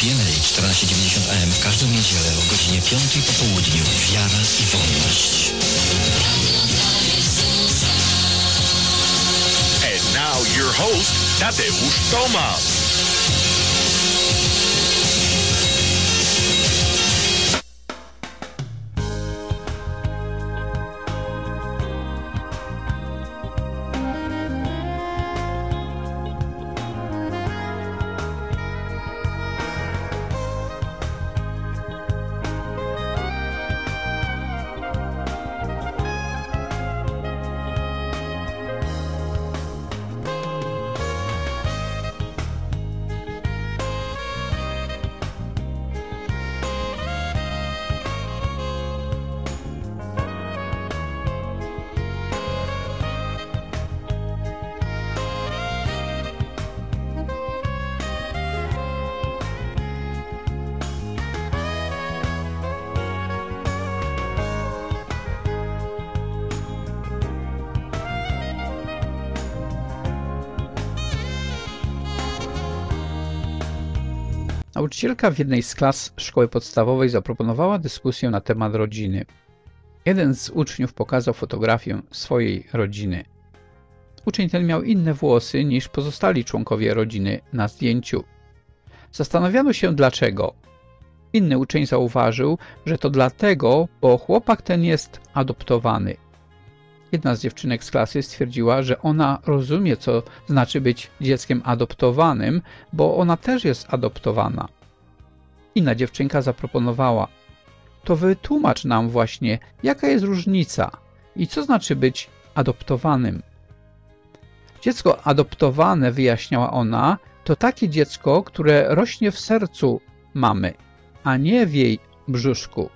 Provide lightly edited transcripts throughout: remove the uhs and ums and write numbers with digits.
PNA 1490 AM w każdą niedzielę o godzinie 5 po południu. Wiara i wolność. And now your host, Tadeusz Tomasz. Nauczycielka w jednej z klas szkoły podstawowej zaproponowała dyskusję na temat rodziny. Jeden z uczniów pokazał fotografię swojej rodziny. Uczeń ten miał inne włosy niż pozostali członkowie rodziny na zdjęciu. Zastanawiano się dlaczego. Inny uczeń zauważył, że to dlatego, bo chłopak ten jest adoptowany. Jedna z dziewczynek z klasy stwierdziła, że ona rozumie, co znaczy być dzieckiem adoptowanym, bo ona też jest adoptowana. Inna dziewczynka zaproponowała: to wytłumacz nam właśnie, jaka jest różnica i co znaczy być adoptowanym. Dziecko adoptowane, wyjaśniała ona, to takie dziecko, które rośnie w sercu mamy, a nie w jej brzuszku.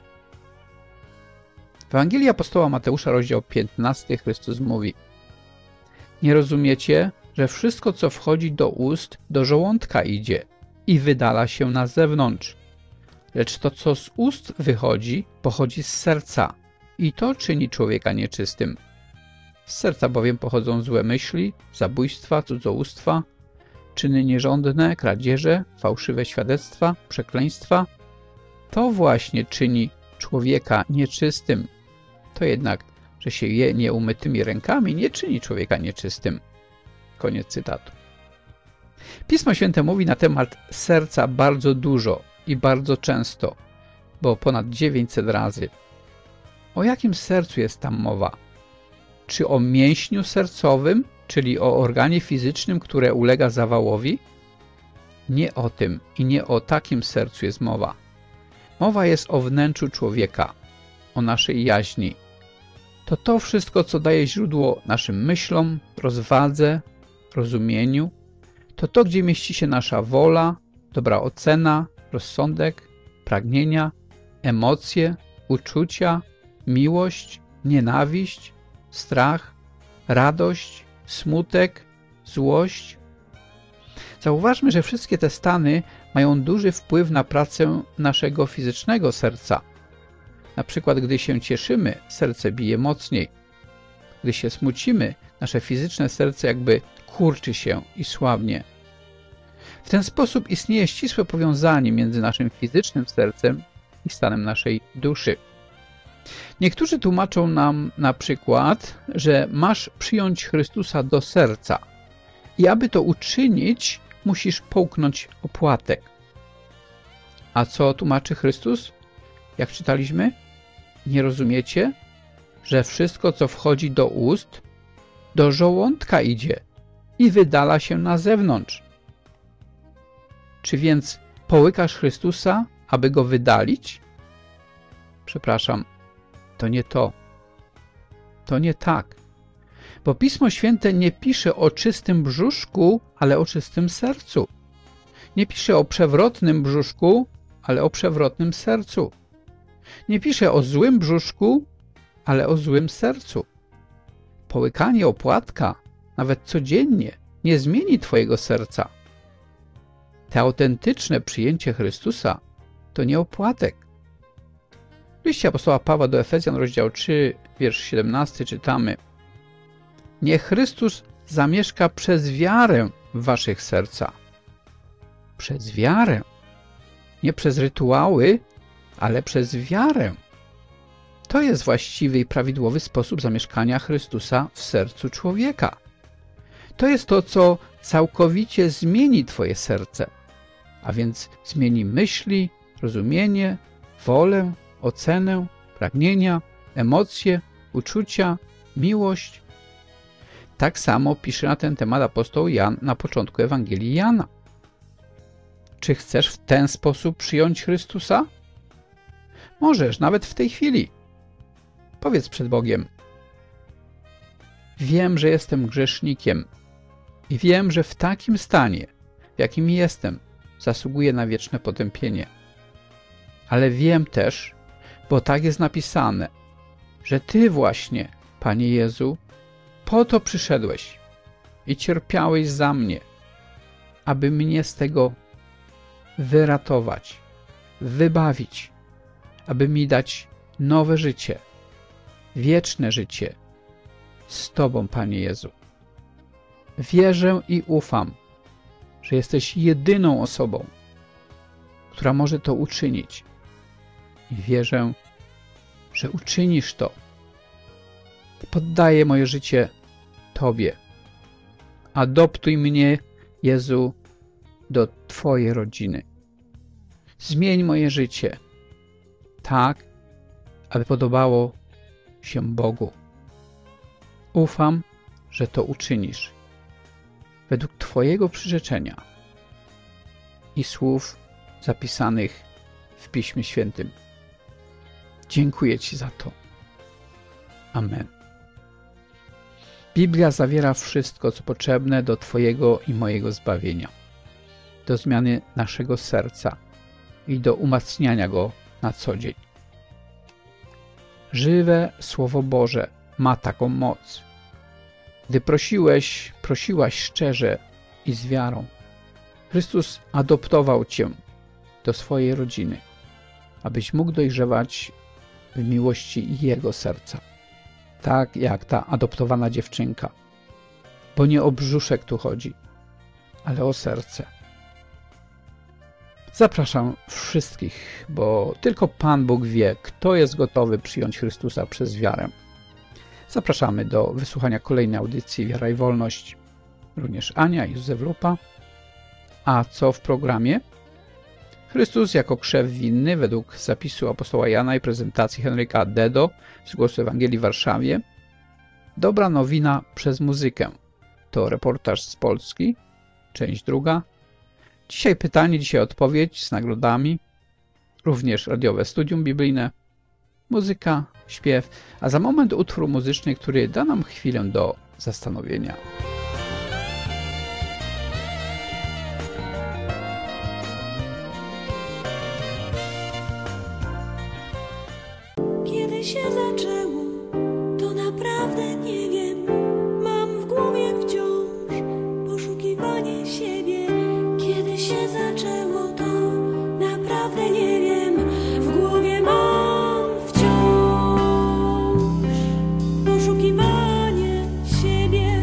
W Ewangelii apostoła Mateusza, rozdział 15, Chrystus mówi: nie rozumiecie, że wszystko, co wchodzi do ust, do żołądka idzie i wydala się na zewnątrz. Lecz to, co z ust wychodzi, pochodzi z serca i to czyni człowieka nieczystym. Z serca bowiem pochodzą złe myśli, zabójstwa, cudzołóstwa, czyny nierządne, kradzieże, fałszywe świadectwa, przekleństwa. To właśnie czyni człowieka nieczystym. To jednak, że się je nieumytymi rękami, nie czyni człowieka nieczystym. Koniec cytatu. Pismo Święte mówi na temat serca bardzo dużo i bardzo często, bo ponad 900 razy. O jakim sercu jest tam mowa? Czy o mięśniu sercowym, czyli o organie fizycznym, które ulega zawałowi? Nie o tym i nie o takim sercu jest mowa. Mowa jest o wnętrzu człowieka, o naszej jaźni. To wszystko, co daje źródło naszym myślom, rozwadze, rozumieniu. To, gdzie mieści się nasza wola, dobra ocena, rozsądek, pragnienia, emocje, uczucia, miłość, nienawiść, strach, radość, smutek, złość. Zauważmy, że wszystkie te stany mają duży wpływ na pracę naszego fizycznego serca. Na przykład, gdy się cieszymy, serce bije mocniej. Gdy się smucimy, nasze fizyczne serce jakby kurczy się i słabnie. W ten sposób istnieje ścisłe powiązanie między naszym fizycznym sercem i stanem naszej duszy. Niektórzy tłumaczą nam na przykład, że masz przyjąć Chrystusa do serca i aby to uczynić, musisz połknąć opłatek. A co tłumaczy Chrystus? Jak czytaliśmy? Nie rozumiecie, że wszystko, co wchodzi do ust, do żołądka idzie i wydala się na zewnątrz. Czy więc połykasz Chrystusa, aby go wydalić? Przepraszam, to nie to. To nie tak. Bo Pismo Święte nie pisze o czystym brzuszku, ale o czystym sercu. Nie pisze o przewrotnym brzuszku, ale o przewrotnym sercu. Nie pisze o złym brzuszku, ale o złym sercu. Połykanie opłatka, nawet codziennie, nie zmieni twojego serca. Te autentyczne przyjęcie Chrystusa to nie opłatek. W liście apostoła Pawła do Efezjan, rozdział 3, wiersz 17 czytamy: niech Chrystus zamieszka przez wiarę w waszych sercach. Przez wiarę. Nie przez rytuały, ale przez wiarę. To jest właściwy i prawidłowy sposób zamieszkania Chrystusa w sercu człowieka. To jest to, co całkowicie zmieni twoje serce, a więc zmieni myśli, rozumienie, wolę, ocenę, pragnienia, emocje, uczucia, miłość. Tak samo pisze na ten temat apostoł Jan na początku Ewangelii Jana. Czy chcesz w ten sposób przyjąć Chrystusa? Możesz, nawet w tej chwili. Powiedz przed Bogiem: wiem, że jestem grzesznikiem i wiem, że w takim stanie, w jakim jestem, zasługuję na wieczne potępienie. Ale wiem też, bo tak jest napisane, że Ty właśnie, Panie Jezu, po to przyszedłeś i cierpiałeś za mnie, aby mnie z tego wyratować, wybawić, aby mi dać nowe życie, wieczne życie z Tobą, Panie Jezu. Wierzę i ufam, że jesteś jedyną osobą, która może to uczynić. I wierzę, że uczynisz to. Poddaję moje życie Tobie. Adoptuj mnie, Jezu, do Twojej rodziny. Zmień moje życie tak, aby podobało się Bogu. Ufam, że to uczynisz według Twojego przyrzeczenia i słów zapisanych w Piśmie Świętym. Dziękuję Ci za to. Amen. Biblia zawiera wszystko, co potrzebne do Twojego i mojego zbawienia, do zmiany naszego serca i do umacniania go na co dzień. Żywe Słowo Boże ma taką moc. Gdy prosiłaś szczerze i z wiarą, Chrystus adoptował Cię do swojej rodziny, abyś mógł dojrzewać w miłości Jego serca. Tak jak ta adoptowana dziewczynka. Bo nie o brzuszek tu chodzi, ale o serce. Zapraszam wszystkich, bo tylko Pan Bóg wie, kto jest gotowy przyjąć Chrystusa przez wiarę. Zapraszamy do wysłuchania kolejnej audycji Wiara i Wolność, również Ania i Józef Lupa. A co w programie? Chrystus jako krzew winny według zapisu apostoła Jana i prezentacji Henryka Dedo z Głosu Ewangelii w Warszawie. Dobra nowina przez muzykę. To reportaż z Polski, część druga. Dzisiaj pytanie, dzisiaj odpowiedź z nagrodami. Również radiowe studium biblijne, muzyka, śpiew, a za moment utwór muzyczny, który da nam chwilę do zastanowienia. Kiedy się zaczęło, to naprawdę nie wiem. Mam w głowie wciąż poszukiwanie siebie. Kiedy się zaczęło, to naprawdę nie wiem. W głowie mam wciąż poszukiwanie siebie.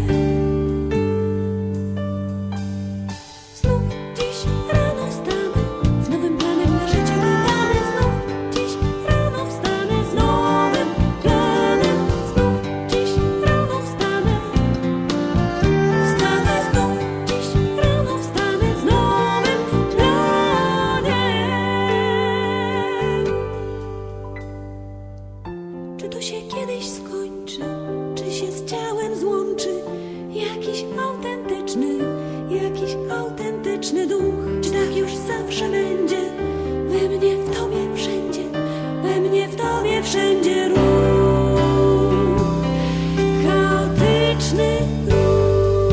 Znów dziś rano wstanę z nowym planem na życie kochane. Znów dziś rano wstanę z nowym planem. Znów dziś rano wstanę. Wstanę znów dziś rano wstanę z nowym planem. Czy to się kiedyś skończy? Czy się z ciałem złączy? Jakiś autentyczny duch? Czy tak już zawsze będzie? We mnie, w Tobie, wszędzie. We mnie, w Tobie, wszędzie ruch. Chaotyczny ruch.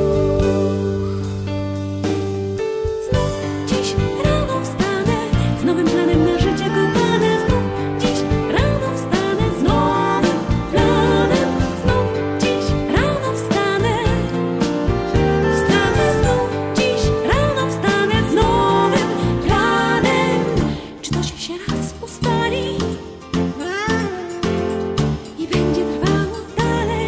Znów dziś rano wstanę z nowym planem na życie kochane. Znów dziś rano wstanę z nowym planem. Znów dziś rano wstanę. Wstanę znów dziś rano wstanę z nowym planem. Czy to się raz ustali i będzie trwało dalej?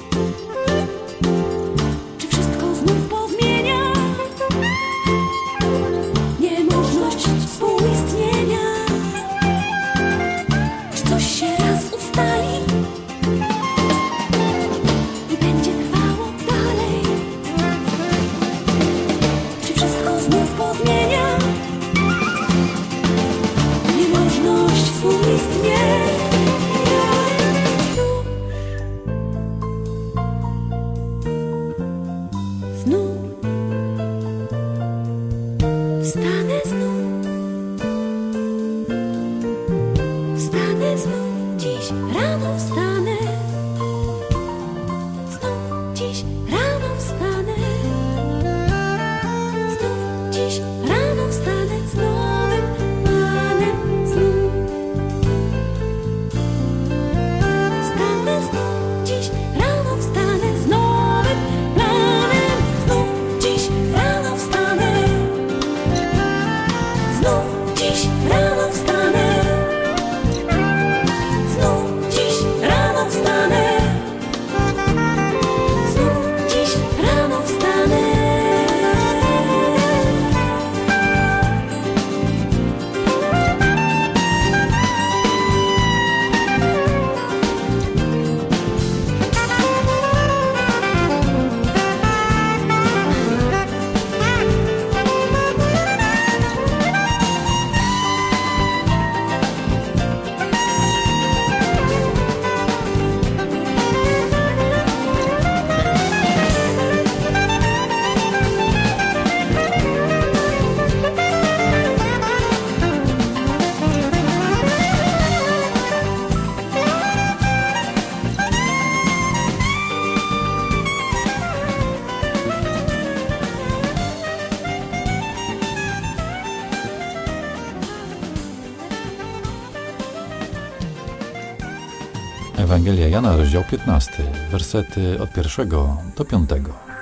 Czy wszystko znów pozmienia? Niemożność współistnienia. Ewangelia Jana, rozdział 15, wersety od 1 do 5.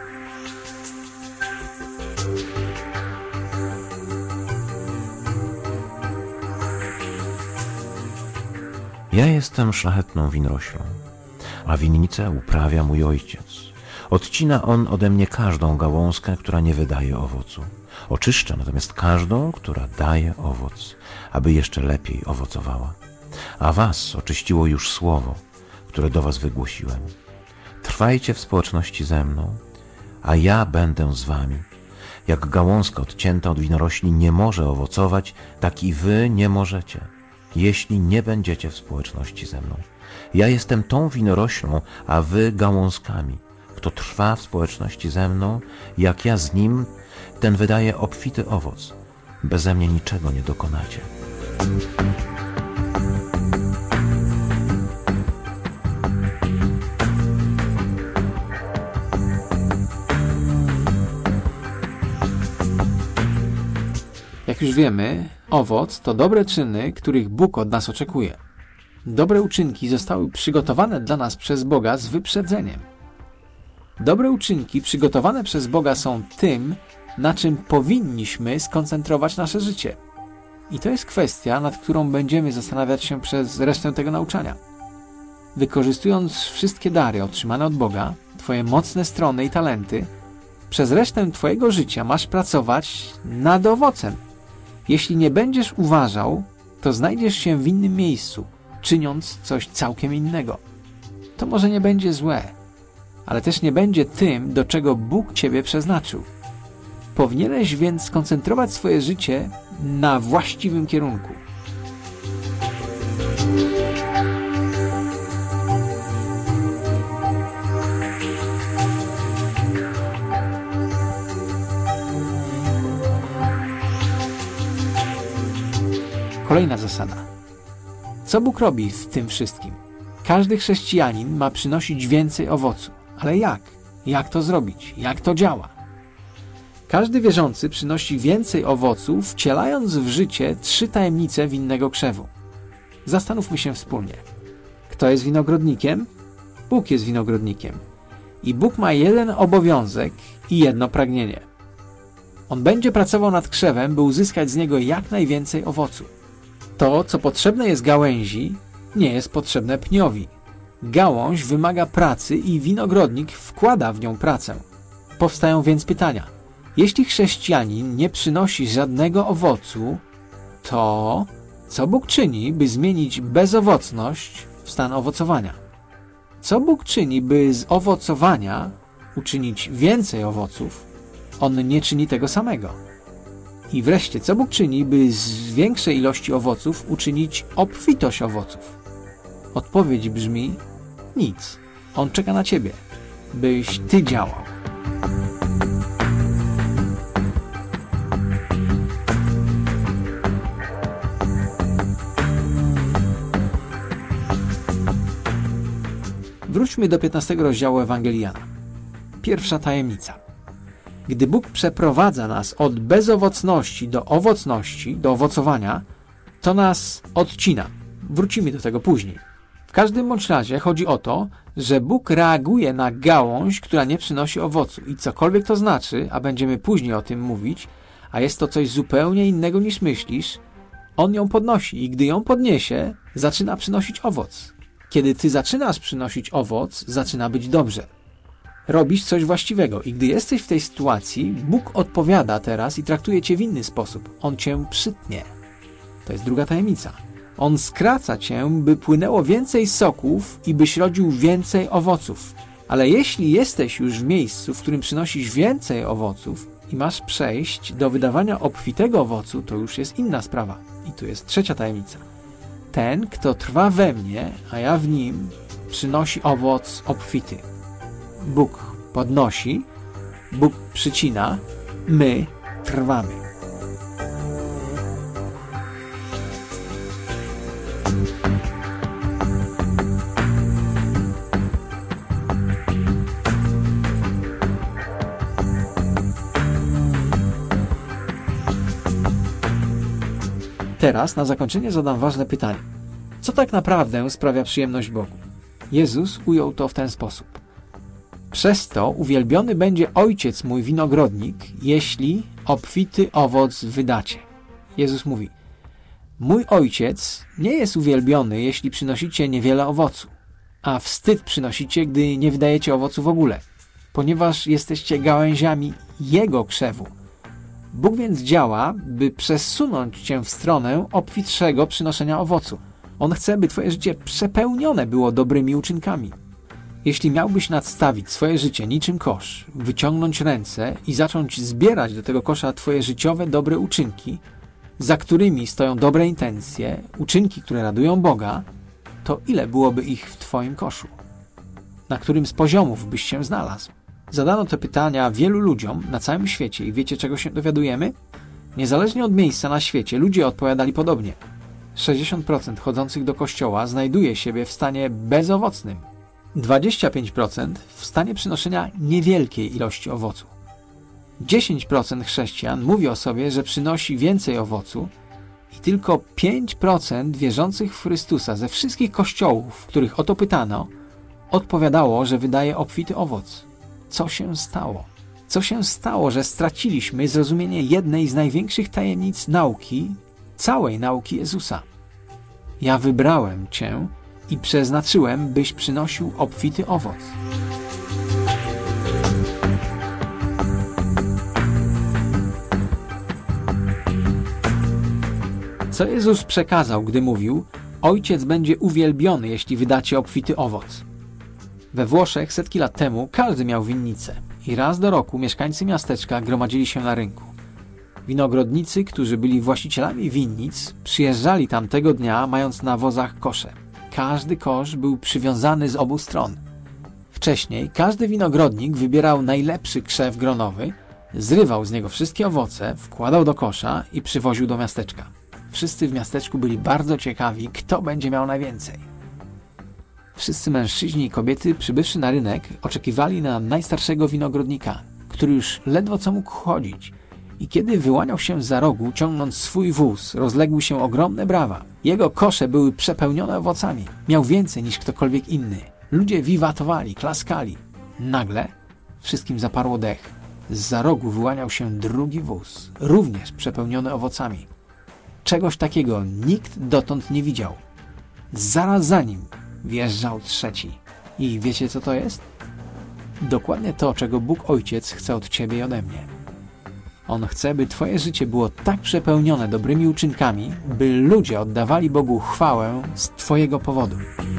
Ja jestem szlachetną winoroślą, a winnicę uprawia mój ojciec. Odcina on ode mnie każdą gałązkę, która nie wydaje owocu. Oczyszcza natomiast każdą, która daje owoc, aby jeszcze lepiej owocowała. A was oczyściło już słowo, które do was wygłosiłem. Trwajcie w społeczności ze mną, a ja będę z wami. Jak gałązka odcięta od winorośli nie może owocować, tak i wy nie możecie, jeśli nie będziecie w społeczności ze mną. Ja jestem tą winoroślą, a wy gałązkami. Kto trwa w społeczności ze mną, jak ja z nim, ten wydaje obfity owoc. Beze mnie niczego nie dokonacie. Jak już wiemy, owoc to dobre czyny, których Bóg od nas oczekuje. Dobre uczynki zostały przygotowane dla nas przez Boga z wyprzedzeniem. Dobre uczynki przygotowane przez Boga są tym, na czym powinniśmy skoncentrować nasze życie. I to jest kwestia, nad którą będziemy zastanawiać się przez resztę tego nauczania. Wykorzystując wszystkie dary otrzymane od Boga, Twoje mocne strony i talenty, przez resztę Twojego życia masz pracować nad owocem. Jeśli nie będziesz uważał, to znajdziesz się w innym miejscu, czyniąc coś całkiem innego. To może nie będzie złe, ale też nie będzie tym, do czego Bóg Ciebie przeznaczył. Powinieneś więc skoncentrować swoje życie na właściwym kierunku. Kolejna zasada. Co Bóg robi w tym wszystkim? Każdy chrześcijanin ma przynosić więcej owocu. Ale jak? Jak to zrobić? Jak to działa? Każdy wierzący przynosi więcej owoców, wcielając w życie 3 tajemnice winnego krzewu. Zastanówmy się wspólnie. Kto jest winogrodnikiem? Bóg jest winogrodnikiem. I Bóg ma jeden obowiązek i jedno pragnienie. On będzie pracował nad krzewem, by uzyskać z niego jak najwięcej owocu. To, co potrzebne jest gałęzi, nie jest potrzebne pniowi. Gałąź wymaga pracy i winogrodnik wkłada w nią pracę. Powstają więc pytania. Jeśli chrześcijanin nie przynosi żadnego owocu, to co Bóg czyni, by zmienić bezowocność w stan owocowania? Co Bóg czyni, by z owocowania uczynić więcej owoców? On nie czyni tego samego. I wreszcie, co Bóg czyni, by z większej ilości owoców uczynić obfitość owoców? Odpowiedź brzmi nic. On czeka na Ciebie, byś Ty działał. Wróćmy do 15 rozdziału Ewangelii Jana. Pierwsza tajemnica. Gdy Bóg przeprowadza nas od bezowocności do owocności, do owocowania, to nas odcina. Wrócimy do tego później. W każdym bądź razie chodzi o to, że Bóg reaguje na gałąź, która nie przynosi owocu. I cokolwiek to znaczy, a będziemy później o tym mówić, a jest to coś zupełnie innego niż myślisz, On ją podnosi i gdy ją podniesie, zaczyna przynosić owoc. Kiedy Ty zaczynasz przynosić owoc, zaczyna być dobrze. Robisz coś właściwego i gdy jesteś w tej sytuacji, Bóg odpowiada teraz i traktuje Cię w inny sposób. On Cię przytnie. To jest druga tajemnica. On skraca Cię, by płynęło więcej soków i byś rodził więcej owoców. Ale jeśli jesteś już w miejscu, w którym przynosisz więcej owoców i masz przejść do wydawania obfitego owocu, to już jest inna sprawa. I tu jest trzecia tajemnica. Ten, kto trwa we mnie, a ja w nim, przynosi owoc obfity. Bóg podnosi, Bóg przycina, my trwamy. Teraz na zakończenie zadam ważne pytanie. Co tak naprawdę sprawia przyjemność Bogu? Jezus ujął to w ten sposób. Przez to uwielbiony będzie Ojciec mój winogrodnik, jeśli obfity owoc wydacie. Jezus mówi: mój Ojciec nie jest uwielbiony, jeśli przynosicie niewiele owocu, a wstyd przynosicie, gdy nie wydajecie owocu w ogóle, ponieważ jesteście gałęziami Jego krzewu. Bóg więc działa, by przesunąć cię w stronę obfitszego przynoszenia owocu. On chce, by twoje życie przepełnione było dobrymi uczynkami. Jeśli miałbyś nadstawić swoje życie niczym kosz, wyciągnąć ręce i zacząć zbierać do tego kosza twoje życiowe dobre uczynki, za którymi stoją dobre intencje, uczynki, które radują Boga, to ile byłoby ich w twoim koszu? Na którym z poziomów byś się znalazł? Zadano te pytania wielu ludziom na całym świecie i wiecie, czego się dowiadujemy? Niezależnie od miejsca na świecie, ludzie odpowiadali podobnie. 60% chodzących do kościoła znajduje siebie w stanie bezowocnym. 25% w stanie przynoszenia niewielkiej ilości owocu. 10% chrześcijan mówi o sobie, że przynosi więcej owocu i tylko 5% wierzących w Chrystusa ze wszystkich kościołów, których o to pytano, odpowiadało, że wydaje obfity owoc. Co się stało? Co się stało, że straciliśmy zrozumienie jednej z największych tajemnic nauki, całej nauki Jezusa? Ja wybrałem Cię i przeznaczyłem, byś przynosił obfity owoc. Co Jezus przekazał, gdy mówił: Ojciec będzie uwielbiony, jeśli wydacie obfity owoc? We Włoszech setki lat temu każdy miał winnicę i raz do roku mieszkańcy miasteczka gromadzili się na rynku. Winogrodnicy, którzy byli właścicielami winnic, przyjeżdżali tam tego dnia, mając na wozach kosze. Każdy kosz był przywiązany z obu stron. Wcześniej każdy winogrodnik wybierał najlepszy krzew gronowy, zrywał z niego wszystkie owoce, wkładał do kosza i przywoził do miasteczka. Wszyscy w miasteczku byli bardzo ciekawi, kto będzie miał najwięcej. Wszyscy mężczyźni i kobiety, przybywszy na rynek, oczekiwali na najstarszego winogrodnika, który już ledwo co mógł chodzić. I kiedy wyłaniał się za rogu, ciągnąc swój wóz, rozległy się ogromne brawa. Jego kosze były przepełnione owocami. Miał więcej niż ktokolwiek inny. Ludzie wiwatowali, klaskali. Nagle wszystkim zaparło dech. Zza rogu wyłaniał się drugi wóz, również przepełniony owocami. Czegoś takiego nikt dotąd nie widział. Zaraz za nim wjeżdżał trzeci. I wiecie, co to jest? Dokładnie to, czego Bóg Ojciec chce od ciebie i ode mnie. On chce, by twoje życie było tak przepełnione dobrymi uczynkami, by ludzie oddawali Bogu chwałę z twojego powodu.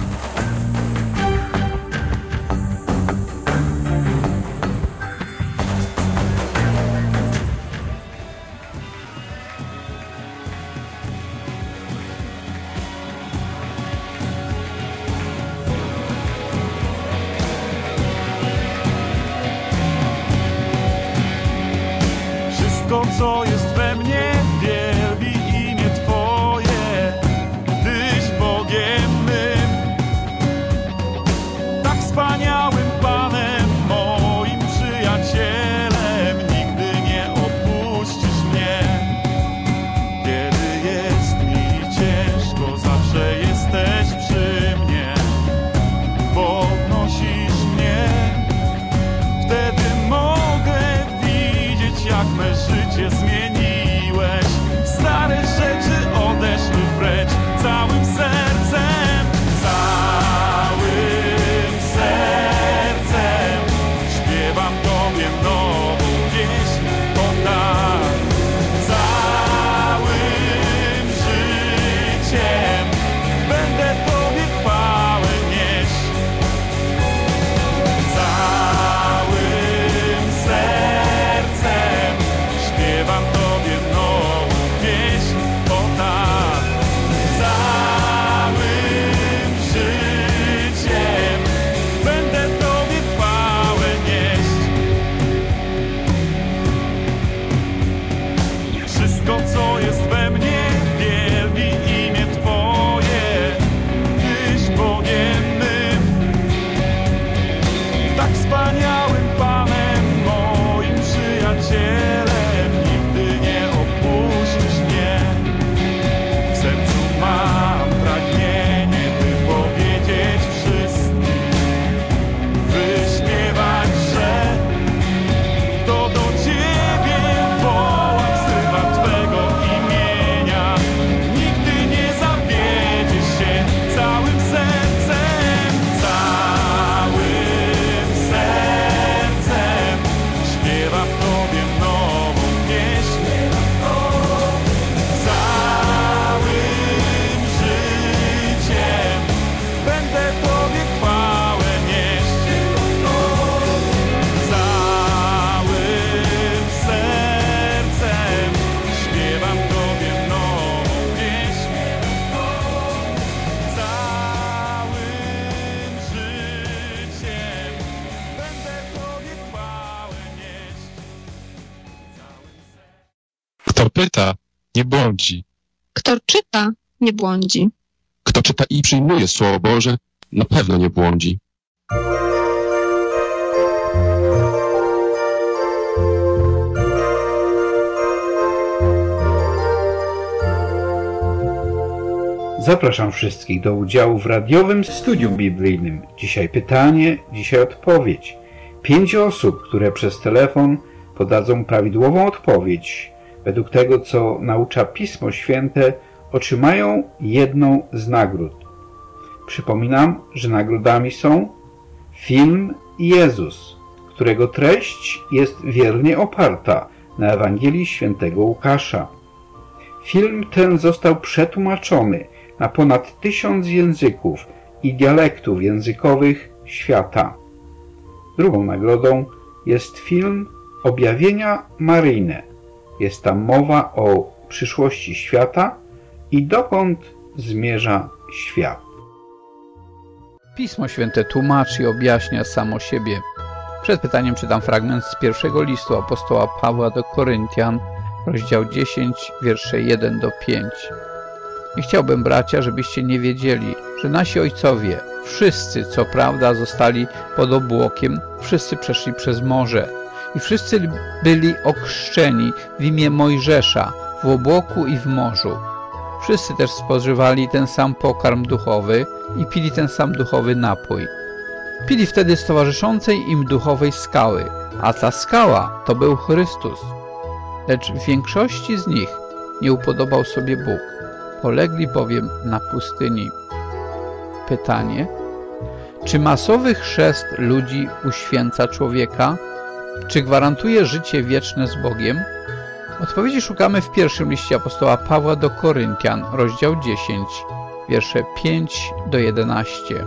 Wszystko, co jest we mnie, wielbi imię Twoje, Tyś Bogiem mym, tak wspaniałym Panem, moim przyjacielem. Nigdy nie opuścisz mnie. Kiedy jest mi ciężko, zawsze jesteś przy mnie. Podnosisz mnie, wtedy mogę widzieć, jak me życie zmieni. pyta, nie błądzi. Kto czyta, nie błądzi. Kto czyta i przyjmuje Słowo Boże, na pewno nie błądzi. Zapraszam wszystkich do udziału w radiowym studium biblijnym. Dzisiaj pytanie, dzisiaj odpowiedź. 5 osób, które przez telefon podadzą prawidłową odpowiedź, według tego, co naucza Pismo Święte, otrzymają jedną z nagród. Przypominam, że nagrodami są film Jezus, którego treść jest wiernie oparta na Ewangelii Świętego Łukasza. Film ten został przetłumaczony na ponad 1000 języków i dialektów językowych świata. Drugą nagrodą jest film Objawienia Maryjne. Jest tam mowa o przyszłości świata i dokąd zmierza świat. Pismo Święte tłumaczy i objaśnia samo siebie. Przed pytaniem czytam fragment z pierwszego listu apostoła Pawła do Koryntian, rozdział 10, wiersze 1 do 5. I chciałbym, bracia, żebyście nie wiedzieli, że nasi ojcowie, wszyscy, co prawda, zostali pod obłokiem, wszyscy przeszli przez morze i wszyscy byli ochrzczeni w imię Mojżesza w obłoku i w morzu. Wszyscy też spożywali ten sam pokarm duchowy i pili ten sam duchowy napój. Pili wtedy z towarzyszącej im duchowej skały, a ta skała to był Chrystus. Lecz w większości z nich nie upodobał sobie Bóg. Polegli bowiem na pustyni. Pytanie: czy masowy chrzest ludzi uświęca człowieka? Czy gwarantuje życie wieczne z Bogiem? Odpowiedzi szukamy w pierwszym liście apostoła Pawła do Koryntian, rozdział 10, wiersze 5 do 11.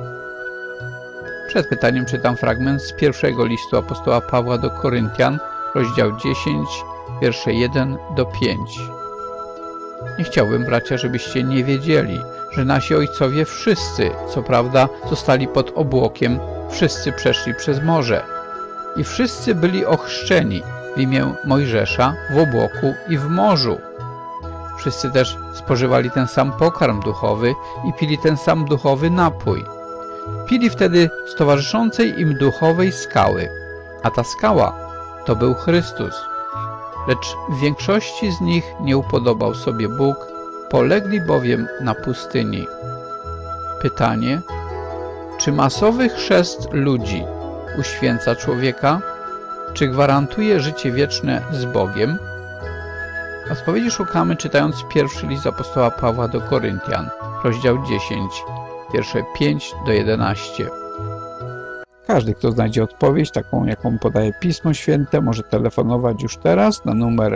Przed pytaniem czytam fragment z pierwszego listu apostoła Pawła do Koryntian, rozdział 10, wiersze 1 do 5. Nie chciałbym, bracia, żebyście nie wiedzieli, że nasi ojcowie wszyscy, co prawda, zostali pod obłokiem, wszyscy przeszli przez morze i wszyscy byli ochrzczeni w imię Mojżesza w obłoku i w morzu. Wszyscy też spożywali ten sam pokarm duchowy i pili ten sam duchowy napój. Pili wtedy z towarzyszącej im duchowej skały, a ta skała to był Chrystus. Lecz w większości z nich nie upodobał sobie Bóg, polegli bowiem na pustyni. Pytanie: czy masowy chrzest ludzi uświęca człowieka? Czy gwarantuje życie wieczne z Bogiem? Odpowiedzi szukamy, czytając pierwszy list apostoła Pawła do Koryntian, rozdział 10, wiersze 5 do 11. Każdy, kto znajdzie odpowiedź, taką jaką podaje Pismo Święte, może telefonować już teraz na numer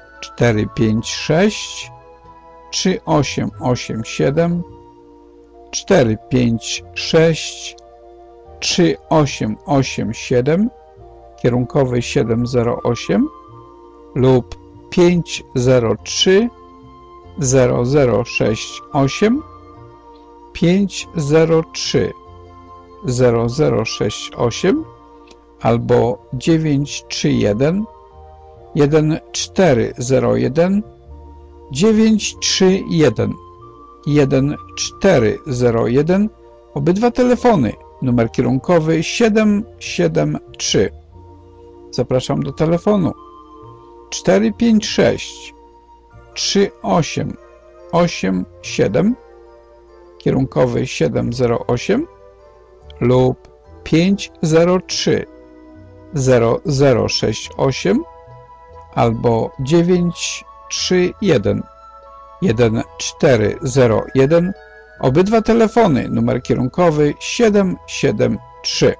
456 3887 456 3887, kierunkowy 708 lub 503 0068 503 0068 albo 931 1401 931 1401. Obydwa telefony, numer kierunkowy 773. Zapraszam do telefonu 456 3887, kierunkowy 708 lub 503 0068 albo 931 1401. Obydwa telefony, numer kierunkowy 773.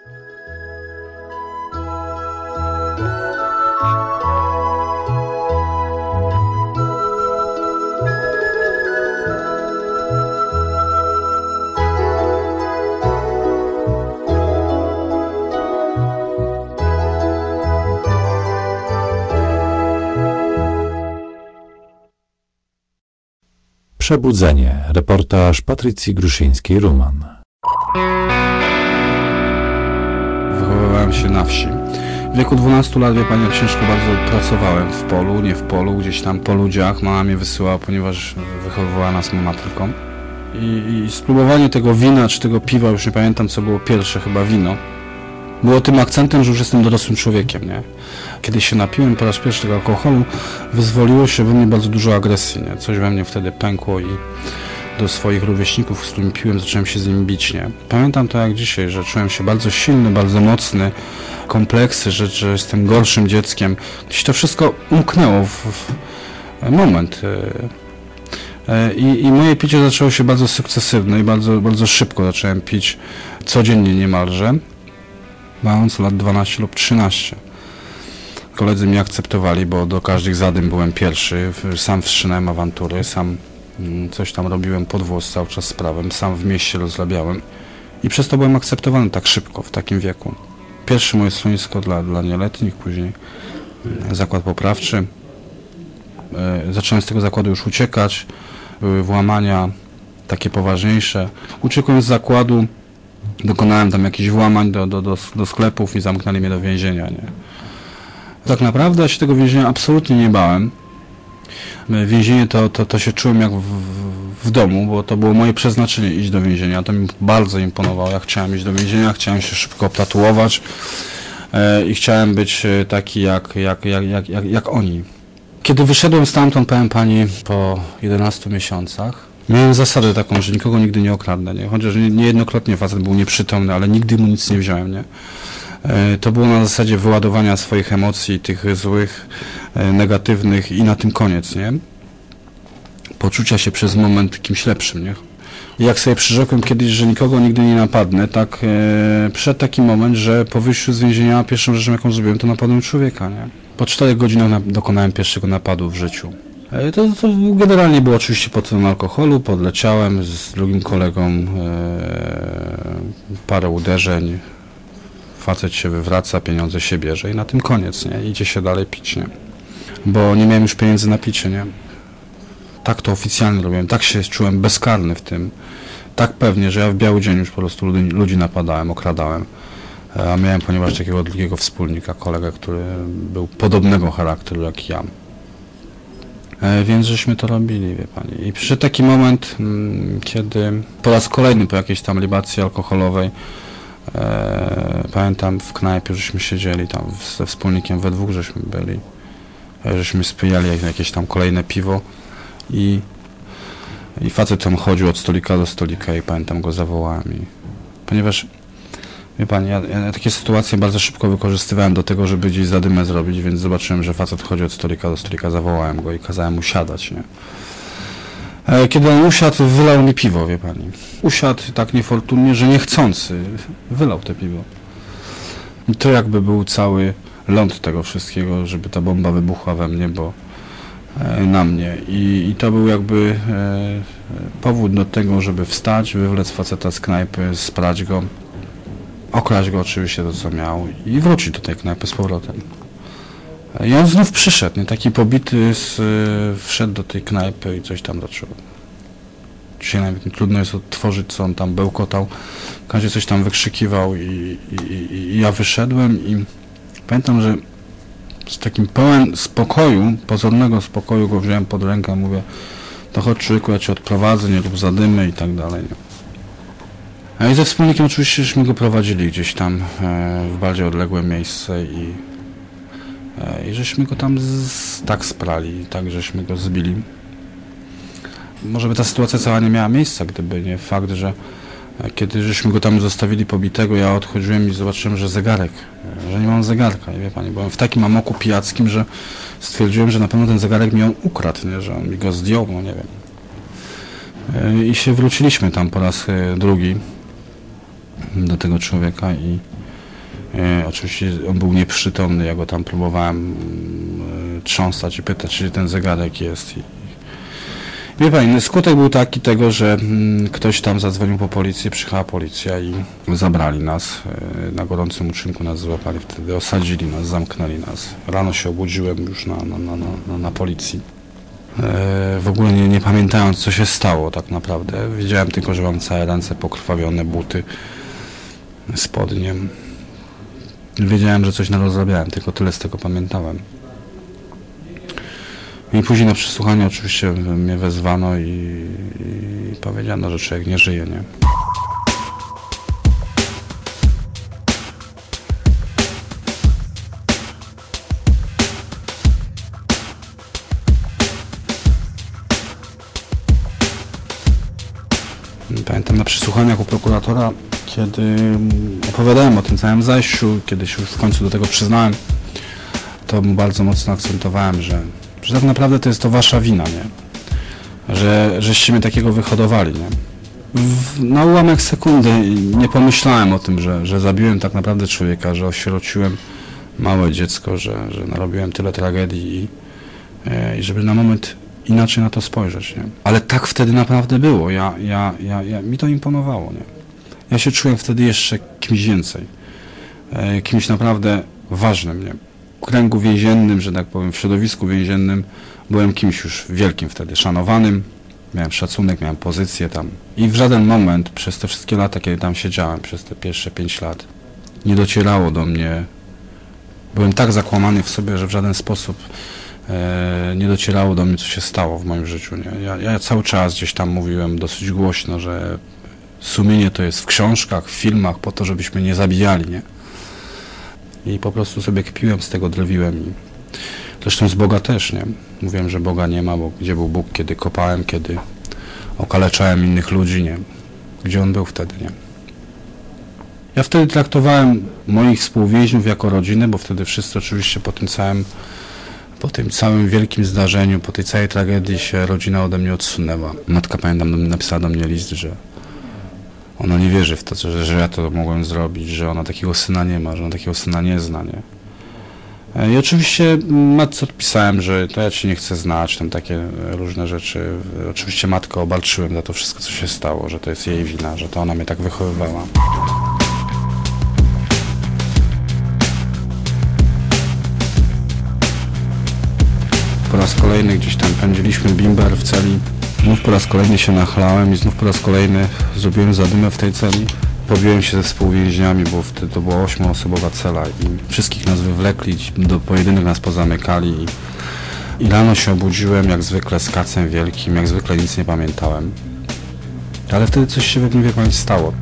Przebudzenie. Reportaż Patrycji Gruszyńskiej-Ruman. Wychowywałem się na wsi. W wieku 12 lat, wie pani, ciężko bardzo pracowałem w polu, nie w polu, gdzieś tam po ludziach. Mama mnie wysyłała, ponieważ wychowywała nas mama tylko. I spróbowanie tego wina czy tego piwa, już nie pamiętam co było pierwsze, chyba wino, było tym akcentem, że już jestem dorosłym człowiekiem, nie? Kiedy się napiłem po raz pierwszy tego alkoholu, wyzwoliło się we mnie bardzo dużo agresji, nie? Coś we mnie wtedy pękło i do swoich rówieśników, z którymi piłem, zacząłem się z nimi bić, nie? Pamiętam to jak dzisiaj, że czułem się bardzo silny, bardzo mocny, kompleksy, że jestem gorszym dzieckiem. Gdzieś to wszystko umknęło w moment. I moje picie zaczęło się bardzo sukcesywne i bardzo szybko zacząłem pić, codziennie niemalże, mając lat 12 lub 13. Koledzy mnie akceptowali, bo do każdych zadym byłem pierwszy, sam wszczynałem awantury, sam coś tam robiłem pod włos cały czas z prawem, sam w mieście rozrabiałem i przez to byłem akceptowany tak szybko, w takim wieku. Pierwsze moje schronisko dla nieletnich, później zakład poprawczy. Zacząłem z tego zakładu już uciekać, były włamania takie poważniejsze. Uciekłem z zakładu, dokonałem tam jakichś włamań do sklepów i zamknęli mnie do więzienia, nie? Tak naprawdę ja się tego więzienia absolutnie nie bałem. Więzienie to się czułem jak w domu, bo to było moje przeznaczenie iść do więzienia. To mi bardzo imponowało. Ja chciałem iść do więzienia, chciałem się szybko tatuować i chciałem być taki jak oni. Kiedy wyszedłem stamtąd, powiem pani, po 11 miesiącach, miałem zasadę taką, że nikogo nigdy nie okradnę, nie? Chociaż niejednokrotnie facet był nieprzytomny, ale nigdy mu nic nie wziąłem, nie? To było na zasadzie wyładowania swoich emocji, tych złych, negatywnych i na tym koniec, nie? Poczucia się przez moment kimś lepszym, nie? I jak sobie przyrzekłem kiedyś, że nikogo nigdy nie napadnę, tak przyszedł taki moment, że po wyjściu z więzienia pierwszą rzeczą, jaką zrobiłem, to napadłem człowieka, nie? Po 4 godzinach dokonałem pierwszego napadu w życiu. To generalnie było oczywiście pod wpływem alkoholu, podleciałem z drugim kolegą, parę uderzeń, facet się wywraca, pieniądze się bierze i na tym koniec, nie? Idzie się dalej pić, nie? Bo nie miałem już pieniędzy na picie, nie? Tak to oficjalnie robiłem, tak się czułem bezkarny w tym, tak pewnie, że ja w biały dzień już po prostu ludzi napadałem, okradałem. A miałem, ponieważ takiego drugiego wspólnika, kolegę, który był podobnego charakteru jak ja. Więc żeśmy to robili, wie pani. I przyszedł taki moment, kiedy po raz kolejny po jakiejś tam libacji alkoholowej, pamiętam w knajpie, żeśmy siedzieli tam ze wspólnikiem, we dwóch żeśmy byli, żeśmy spijali jakieś tam kolejne piwo i facet tam chodził od stolika do stolika i pamiętam go zawołałem i ponieważ wie pani, ja takie sytuacje bardzo szybko wykorzystywałem do tego, żeby gdzieś zadymę zrobić, więc zobaczyłem, że facet chodzi od stolika do stolika, zawołałem go i kazałem mu siadać, nie? Kiedy on usiadł, wylał mi piwo, wie pani. Usiadł tak niefortunnie, że niechcący wylał te piwo. I to jakby był cały ląd tego wszystkiego, żeby ta bomba wybuchła we mnie, bo na mnie. I to był jakby powód do tego, żeby wstać, wywlec faceta z knajpy, sprać go, okraść go oczywiście to, co miał i wrócić do tej knajpy z powrotem. I on znów przyszedł, nie? Taki pobity, wszedł do tej knajpy i coś tam zaczął. Dzisiaj nawet mi trudno jest odtworzyć, co on tam bełkotał. Każdy coś tam wykrzykiwał i ja wyszedłem i pamiętam, że z takim pełen spokoju, pozornego spokoju go wziąłem pod rękę, mówię, to chodź człowieku, ja cię odprowadzę, nie rób zadymy i tak dalej. Nie? I ze wspólnikiem oczywiście żeśmy go prowadzili gdzieś tam w bardziej odległe miejsce i żeśmy go tam tak sprali, tak żeśmy go zbili. Może by ta sytuacja cała nie miała miejsca, gdyby nie fakt, że kiedy żeśmy go tam zostawili pobitego, ja odchodziłem i zobaczyłem, że zegarek, że nie mam zegarka. I wie pani, byłem w takim amoku pijackim, że stwierdziłem, że na pewno ten zegarek mi on ukradł, nie? Że on mi go zdjął, no nie wiem. I się wróciliśmy tam po raz drugi do tego człowieka i oczywiście on był nieprzytomny, ja go tam próbowałem trząsać i pytać, czy ten zegarek jest. Wie pani, skutek był taki tego, że ktoś tam zadzwonił po policję, przyjechała policja i zabrali nas. Na gorącym uczynku nas złapali wtedy, osadzili nas, zamknęli nas. Rano się obudziłem już na policji. W ogóle nie pamiętając, co się stało tak naprawdę. Wiedziałem tylko, że mam całe ręce pokrwawione, buty, spodnie. Wiedziałem, że coś narozrabiałem, tylko tyle z tego pamiętałem. I później na przesłuchaniu oczywiście mnie wezwano i powiedziano, że człowiek nie żyje, nie? Pamiętam na przesłuchaniach u prokuratora, kiedy opowiadałem o tym całym zajściu, kiedy się już w końcu do tego przyznałem, to mu bardzo mocno akcentowałem, że tak naprawdę to jest to wasza wina, nie? Żeście mnie takiego wyhodowali, nie? Na ułamek sekundy nie pomyślałem o tym, że zabiłem tak naprawdę człowieka, że osierociłem małe dziecko, że narobiłem tyle tragedii i żeby na moment inaczej na to spojrzeć, nie? Ale tak wtedy naprawdę było. Mi to imponowało, nie? Ja się czułem wtedy jeszcze kimś więcej. Kimś naprawdę ważnym, nie? W kręgu więziennym, że tak powiem, w środowisku więziennym byłem kimś już wielkim wtedy, szanowanym. Miałem szacunek, miałem pozycję tam. I w żaden moment przez te wszystkie lata, kiedy tam siedziałem, przez te pierwsze 5 lat, nie docierało do mnie. Byłem tak zakłamany w sobie, że w żaden sposób nie docierało do mnie, co się stało w moim życiu. Nie? Ja cały czas gdzieś tam mówiłem dosyć głośno, że sumienie to jest w książkach, w filmach, po to, żebyśmy nie zabijali, nie? I po prostu sobie kpiłem z tego, drwiłem. I zresztą z Boga też, nie? Mówiłem, że Boga nie ma, bo gdzie był Bóg, kiedy kopałem, kiedy okaleczałem innych ludzi, nie? Gdzie On był wtedy, nie? Ja wtedy traktowałem moich współwięźniów jako rodzinę, bo wtedy wszyscy oczywiście po tym całym wielkim zdarzeniu, po tej całej tragedii się rodzina ode mnie odsunęła. Matka, pamiętam, napisała do mnie list, że ona nie wierzy w to, że ja to mogłem zrobić, że ona takiego syna nie ma, że ona takiego syna nie zna, nie? I oczywiście matce odpisałem, że to ja cię nie chcę znać, tam takie różne rzeczy. Oczywiście matkę obarczyłem za to wszystko, co się stało, że to jest jej wina, że to ona mnie tak wychowywała. Po raz kolejny gdzieś tam pędziliśmy bimber w celi. Znów po raz kolejny się nachlałem i znów po raz kolejny zrobiłem zadymę w tej celi. Pobiłem się ze współwięźniami, bo wtedy to była 8-osobowa cela i wszystkich nas wywlekli, do pojedynek nas pozamykali i rano się obudziłem jak zwykle z kacem wielkim, jak zwykle nic nie pamiętałem. Ale wtedy coś się we mnie, wie pani, stało.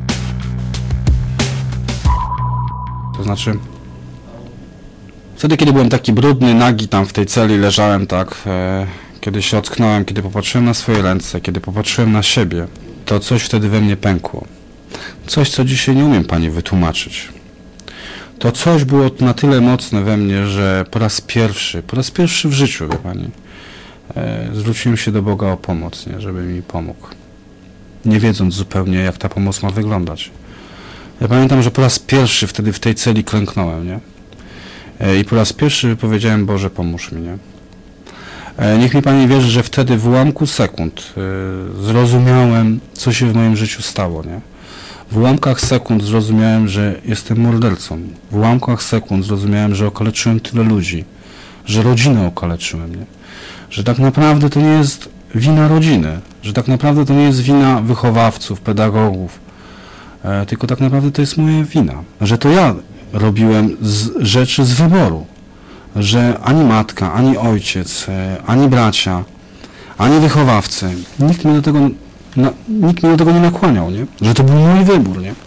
To znaczy, wtedy kiedy byłem taki brudny, nagi tam w tej celi, leżałem tak, kiedy się ocknąłem, kiedy popatrzyłem na swoje ręce, kiedy popatrzyłem na siebie, to coś wtedy we mnie pękło. Coś, co dzisiaj nie umiem pani wytłumaczyć. To coś było na tyle mocne we mnie, że po raz pierwszy w życiu, wie pani, zwróciłem się do Boga o pomoc, nie, żeby mi pomógł. Nie wiedząc zupełnie, jak ta pomoc ma wyglądać. Ja pamiętam, że po raz pierwszy wtedy w tej celi klęknąłem, nie? I po raz pierwszy powiedziałem: Boże, pomóż mi, nie? Niech mi pani wierzy, że wtedy w ułamku sekund zrozumiałem, co się w moim życiu stało, nie? W ułamkach sekund zrozumiałem, że jestem mordercą. W ułamkach sekund zrozumiałem, że okaleczyłem tyle ludzi, że rodzinę okaleczyłem, nie? Że tak naprawdę to nie jest wina rodziny, że tak naprawdę to nie jest wina wychowawców, pedagogów, tylko tak naprawdę to jest moja wina, że to ja robiłem rzeczy z wyboru, że ani matka, ani ojciec, ani bracia, ani wychowawcy, nikt mnie do tego nie nakłaniał, nie? Że to był mój wybór, nie?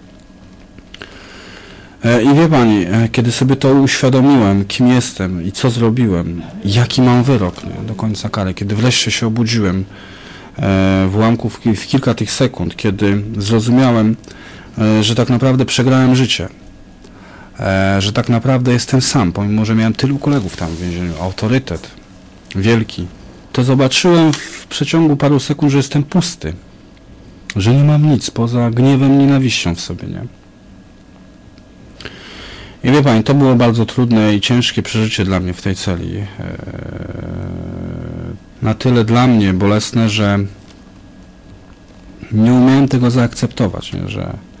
I wie pani, kiedy sobie to uświadomiłem, kim jestem i co zrobiłem, jaki mam wyrok, nie? Do końca kary, kiedy wreszcie się obudziłem w ułamku w kilka tych sekund, kiedy zrozumiałem, że tak naprawdę przegrałem życie, że tak naprawdę jestem sam, pomimo że miałem tylu kolegów tam w więzieniu, autorytet wielki, to zobaczyłem w przeciągu paru sekund, że jestem pusty, że nie mam nic poza gniewem, nienawiścią w sobie, nie? I wie pani, to było bardzo trudne i ciężkie przeżycie dla mnie w tej celi. Na tyle dla mnie bolesne, że nie umiałem tego zaakceptować, nie?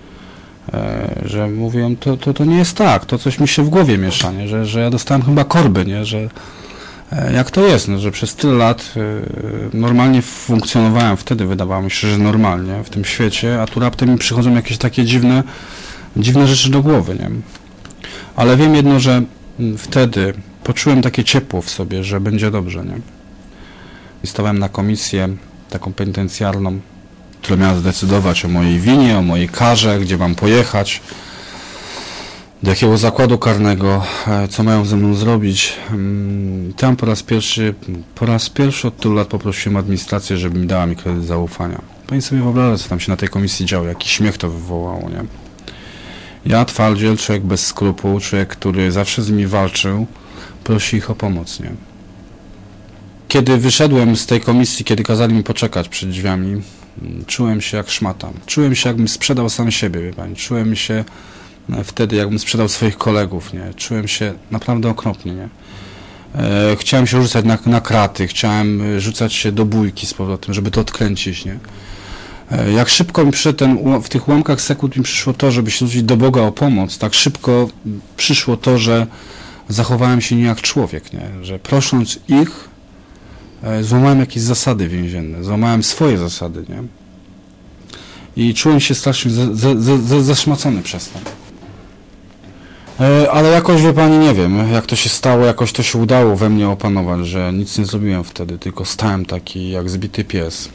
Że mówiłem, to nie jest tak, to coś mi się w głowie miesza, nie? Że ja dostałem chyba korby, nie? Że jak to jest, no, że przez tyle lat normalnie funkcjonowałem, wtedy wydawało mi się, że normalnie w tym świecie, a tu raptem mi przychodzą jakieś takie dziwne rzeczy do głowy, nie? Ale wiem jedno, że wtedy poczułem takie ciepło w sobie, że będzie dobrze, nie? I stałem na komisję taką penitencjarną, która miała zdecydować o mojej winie, o mojej karze, gdzie mam pojechać, do jakiego zakładu karnego, co mają ze mną zrobić. Tam po raz pierwszy od tylu lat poprosiłem administrację, żeby mi dała mi kredyt zaufania. Pani sobie wyobraża, co tam się na tej komisji działo, jaki śmiech to wywołało, nie? Ja, twardziel, człowiek bez skrupuł, człowiek, który zawsze z nimi walczył, prosi ich o pomoc, nie? Kiedy wyszedłem z tej komisji, kiedy kazali mi poczekać przed drzwiami, czułem się jak szmatan. Czułem się, jakbym sprzedał sam siebie, wie pani. Czułem się wtedy, jakbym sprzedał swoich kolegów, nie? Czułem się naprawdę okropnie, nie? Chciałem się rzucać na kraty, chciałem rzucać się do bójki z powrotem, żeby to odkręcić, nie? Jak szybko mi w tych ułamkach sekund mi przyszło to, żeby się zwrócić do Boga o pomoc, tak szybko przyszło to, że zachowałem się nie jak człowiek, nie? Że prosząc ich, złamałem jakieś zasady więzienne, złamałem swoje zasady, nie? I czułem się strasznie zaszmacony przez to. Ale jakoś, wie pani, nie wiem, jak to się stało, jakoś to się udało we mnie opanować, że nic nie zrobiłem wtedy, tylko stałem taki jak zbity pies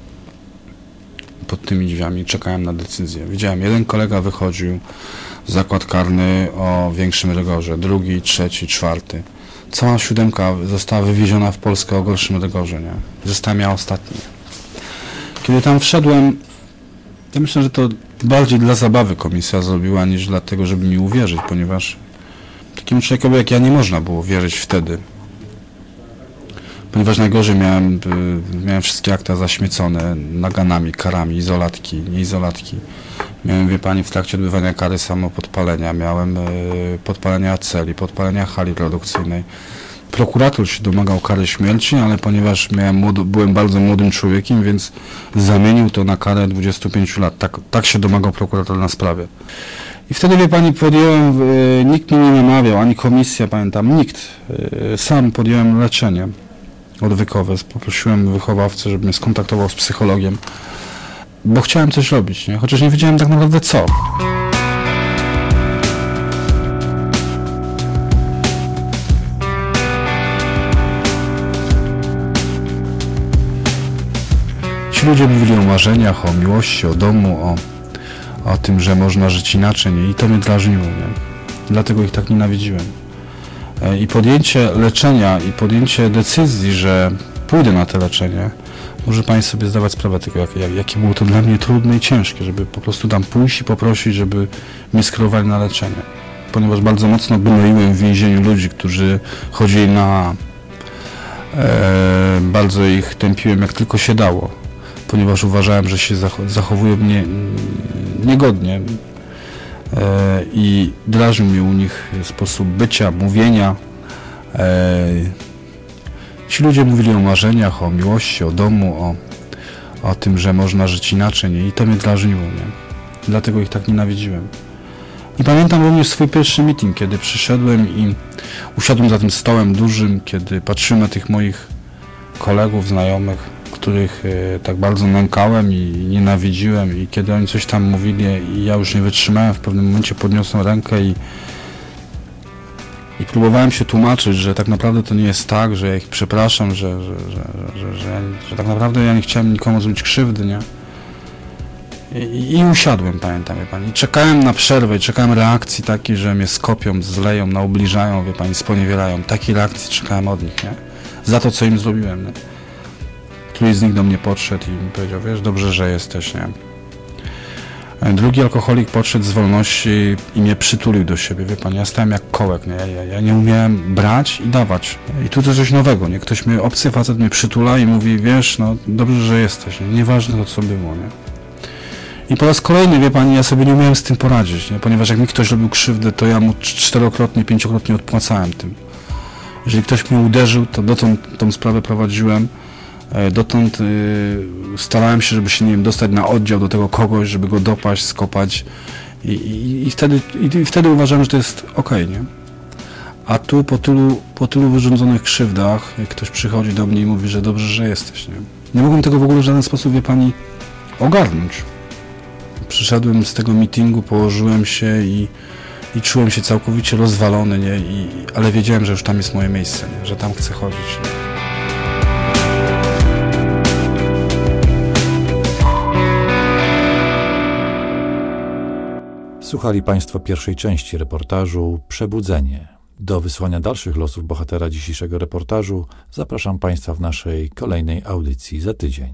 pod tymi drzwiami, czekałem na decyzję. Widziałem, jeden kolega wychodził w zakład karny o większym rygorze, drugi, trzeci, czwarty. Cała 7 została wywieziona w Polskę o gorszym rygorze, nie? Zostałem ja ostatni. Kiedy tam wszedłem, ja myślę, że to bardziej dla zabawy komisja zrobiła, niż dlatego, żeby mi uwierzyć, ponieważ takiemu człowiekowi jak ja nie można było wierzyć wtedy. Ponieważ najgorzej miałem wszystkie akta zaśmiecone naganami, karami, izolatki, nieizolatki. Miałem, wie pani, w trakcie odbywania kary samopodpalenia, miałem podpalenia celi, podpalenia hali produkcyjnej. Prokurator się domagał kary śmierci, ale ponieważ byłem bardzo młodym człowiekiem, więc zamienił to na karę 25 lat. Tak się domagał prokurator na sprawie. I wtedy, wie pani, nikt mnie nie namawiał, ani komisja, pamiętam, nikt. Sam podjąłem leczenie odwykowe. Poprosiłem wychowawcę, żeby mnie skontaktował z psychologiem, bo chciałem coś robić, nie? Chociaż nie wiedziałem tak naprawdę co. Ci ludzie mówili o marzeniach, o miłości, o domu, o tym, że można żyć inaczej, nie? I to mnie drażniło, nie? Dlatego ich tak nienawidziłem. I podjęcie leczenia i podjęcie decyzji, że pójdę na to leczenie, może pani sobie zdawać sprawę tego, jakie było to dla mnie trudne i ciężkie, żeby po prostu tam pójść i poprosić, żeby mnie skierowali na leczenie. Ponieważ bardzo mocno gnoiłem w więzieniu ludzi, którzy chodzili na... bardzo ich tępiłem jak tylko się dało, ponieważ uważałem, że się zachowują mnie niegodnie i drażnił mnie u nich sposób bycia, mówienia. Ci ludzie mówili o marzeniach, o miłości, o domu, o tym, że można żyć inaczej, nie? I to mnie drażniło, nie? Dlatego ich tak nienawidziłem. I pamiętam również swój pierwszy meeting, kiedy przyszedłem i usiadłem za tym stołem dużym, kiedy patrzyłem na tych moich kolegów, znajomych, których tak bardzo nękałem i nienawidziłem, i kiedy oni coś tam mówili i ja już nie wytrzymałem, w pewnym momencie podniosłem rękę i próbowałem się tłumaczyć, że tak naprawdę to nie jest tak, że ja ich przepraszam, że tak naprawdę ja nie chciałem nikomu zrobić krzywdy, nie? I usiadłem, pamiętam, wie pani. I czekałem na przerwę i czekałem reakcji takiej, że mnie skopią, zleją, naobliżają, wie pani, sponiewierają. Takiej reakcji czekałem od nich, nie? Za to, co im zrobiłem, nie? Któryś z nich do mnie podszedł i mi powiedział, wiesz, dobrze, że jesteś, nie? Drugi alkoholik podszedł z wolności i mnie przytulił do siebie, wie pani, ja stałem jak kołek, nie? Ja nie umiałem brać i dawać. I tu to coś nowego, nie? Ktoś mnie, obcy facet mnie przytula i mówi, wiesz, no dobrze, że jesteś, nie? Nieważne to, co było, nie? I po raz kolejny, wie pani, ja sobie nie umiałem z tym poradzić, nie? Ponieważ jak mi ktoś robił krzywdę, to ja mu 4-krotnie, 5-krotnie odpłacałem tym. Jeżeli ktoś mnie uderzył, to dotąd tą sprawę prowadziłem. Dotąd starałem się, żeby się, nie wiem, dostać na oddział do tego kogoś, żeby go dopaść, skopać i wtedy uważałem, że to jest okej, nie? A tu po tylu wyrządzonych krzywdach, jak ktoś przychodzi do mnie i mówi, że dobrze, że jesteś, nie? Nie mogłem tego w ogóle w żaden sposób, wie pani, ogarnąć. Przyszedłem z tego meetingu, położyłem się i i czułem się całkowicie rozwalony, nie? Ale wiedziałem, że już tam jest moje miejsce, nie? Że tam chcę chodzić. Nie? Słuchali Państwo pierwszej części reportażu Przebudzenie. Do wysłania dalszych losów bohatera dzisiejszego reportażu zapraszam Państwa w naszej kolejnej audycji za tydzień.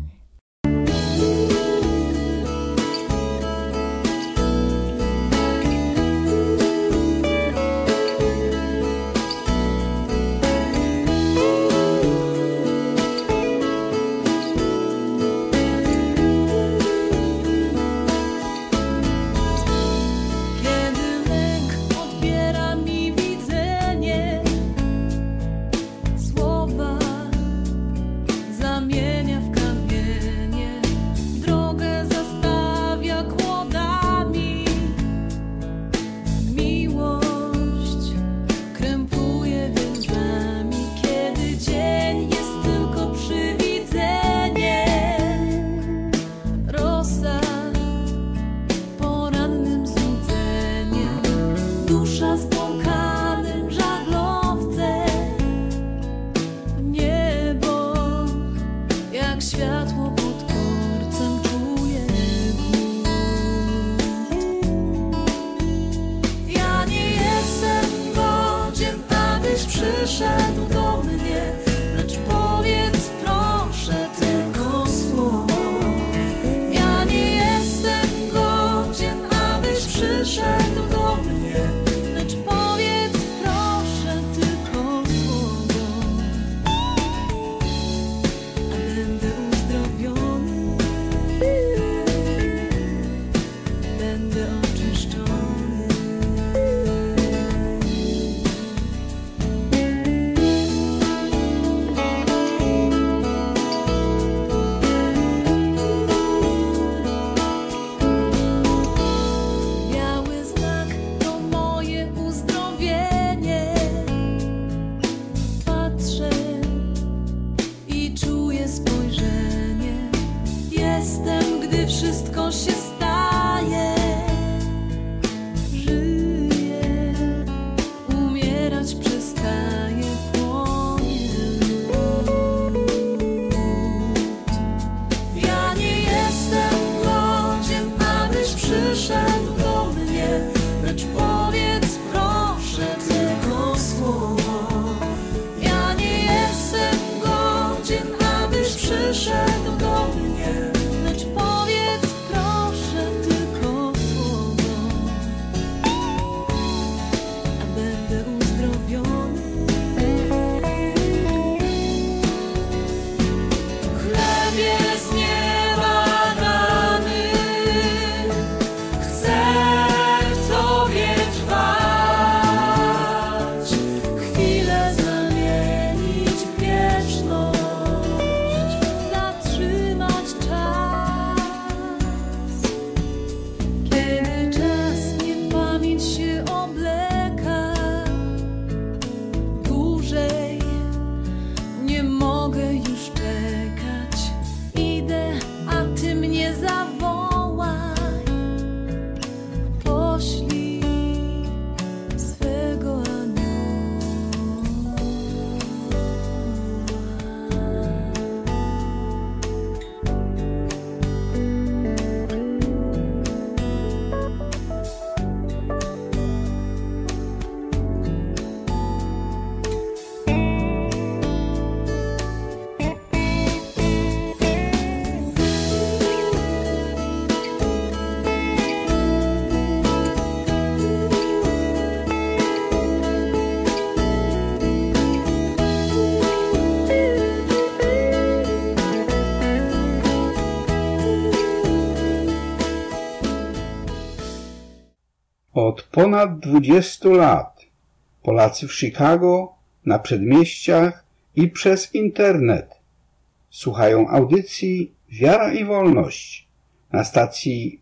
Od ponad 20 lat Polacy w Chicago, na przedmieściach i przez internet słuchają audycji Wiara i Wolność na stacji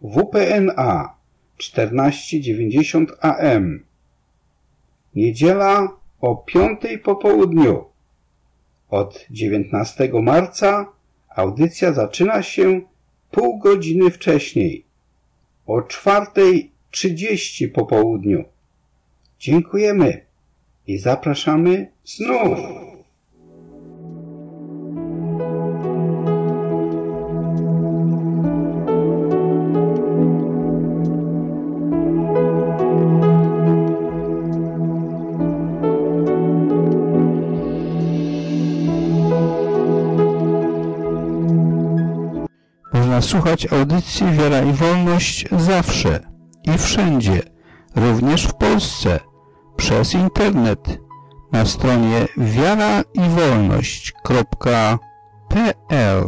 WPNA 1490 AM. Niedziela o 5 po południu. Od 19 marca audycja zaczyna się pół godziny wcześniej, o 4:30 po południu. Dziękujemy i zapraszamy znów. Można słuchać audycji Wiara i Wolność zawsze i wszędzie, również w Polsce, przez internet na stronie wiaraiwolność.pl.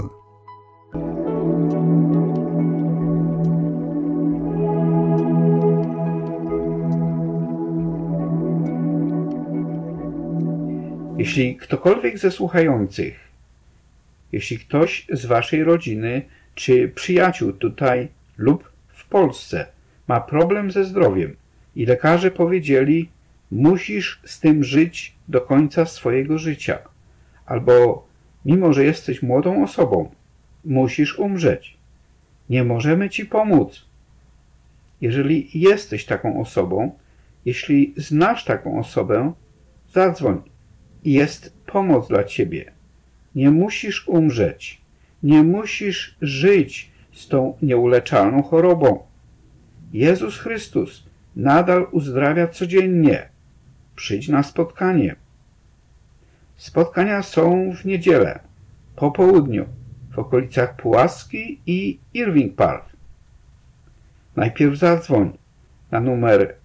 Jeśli ktokolwiek ze słuchających, jeśli ktoś z waszej rodziny czy przyjaciół tutaj lub w Polsce ma problem ze zdrowiem i lekarze powiedzieli, musisz z tym żyć do końca swojego życia, albo mimo, że jesteś młodą osobą, musisz umrzeć, nie możemy ci pomóc. Jeżeli jesteś taką osobą, jeśli znasz taką osobę, zadzwoń i jest pomoc dla ciebie. Nie musisz umrzeć. Nie musisz żyć z tą nieuleczalną chorobą. Jezus Chrystus nadal uzdrawia codziennie. Przyjdź na spotkanie. Spotkania są w niedzielę, po południu, w okolicach Pułaski i Irving Park. Najpierw zadzwoń na numer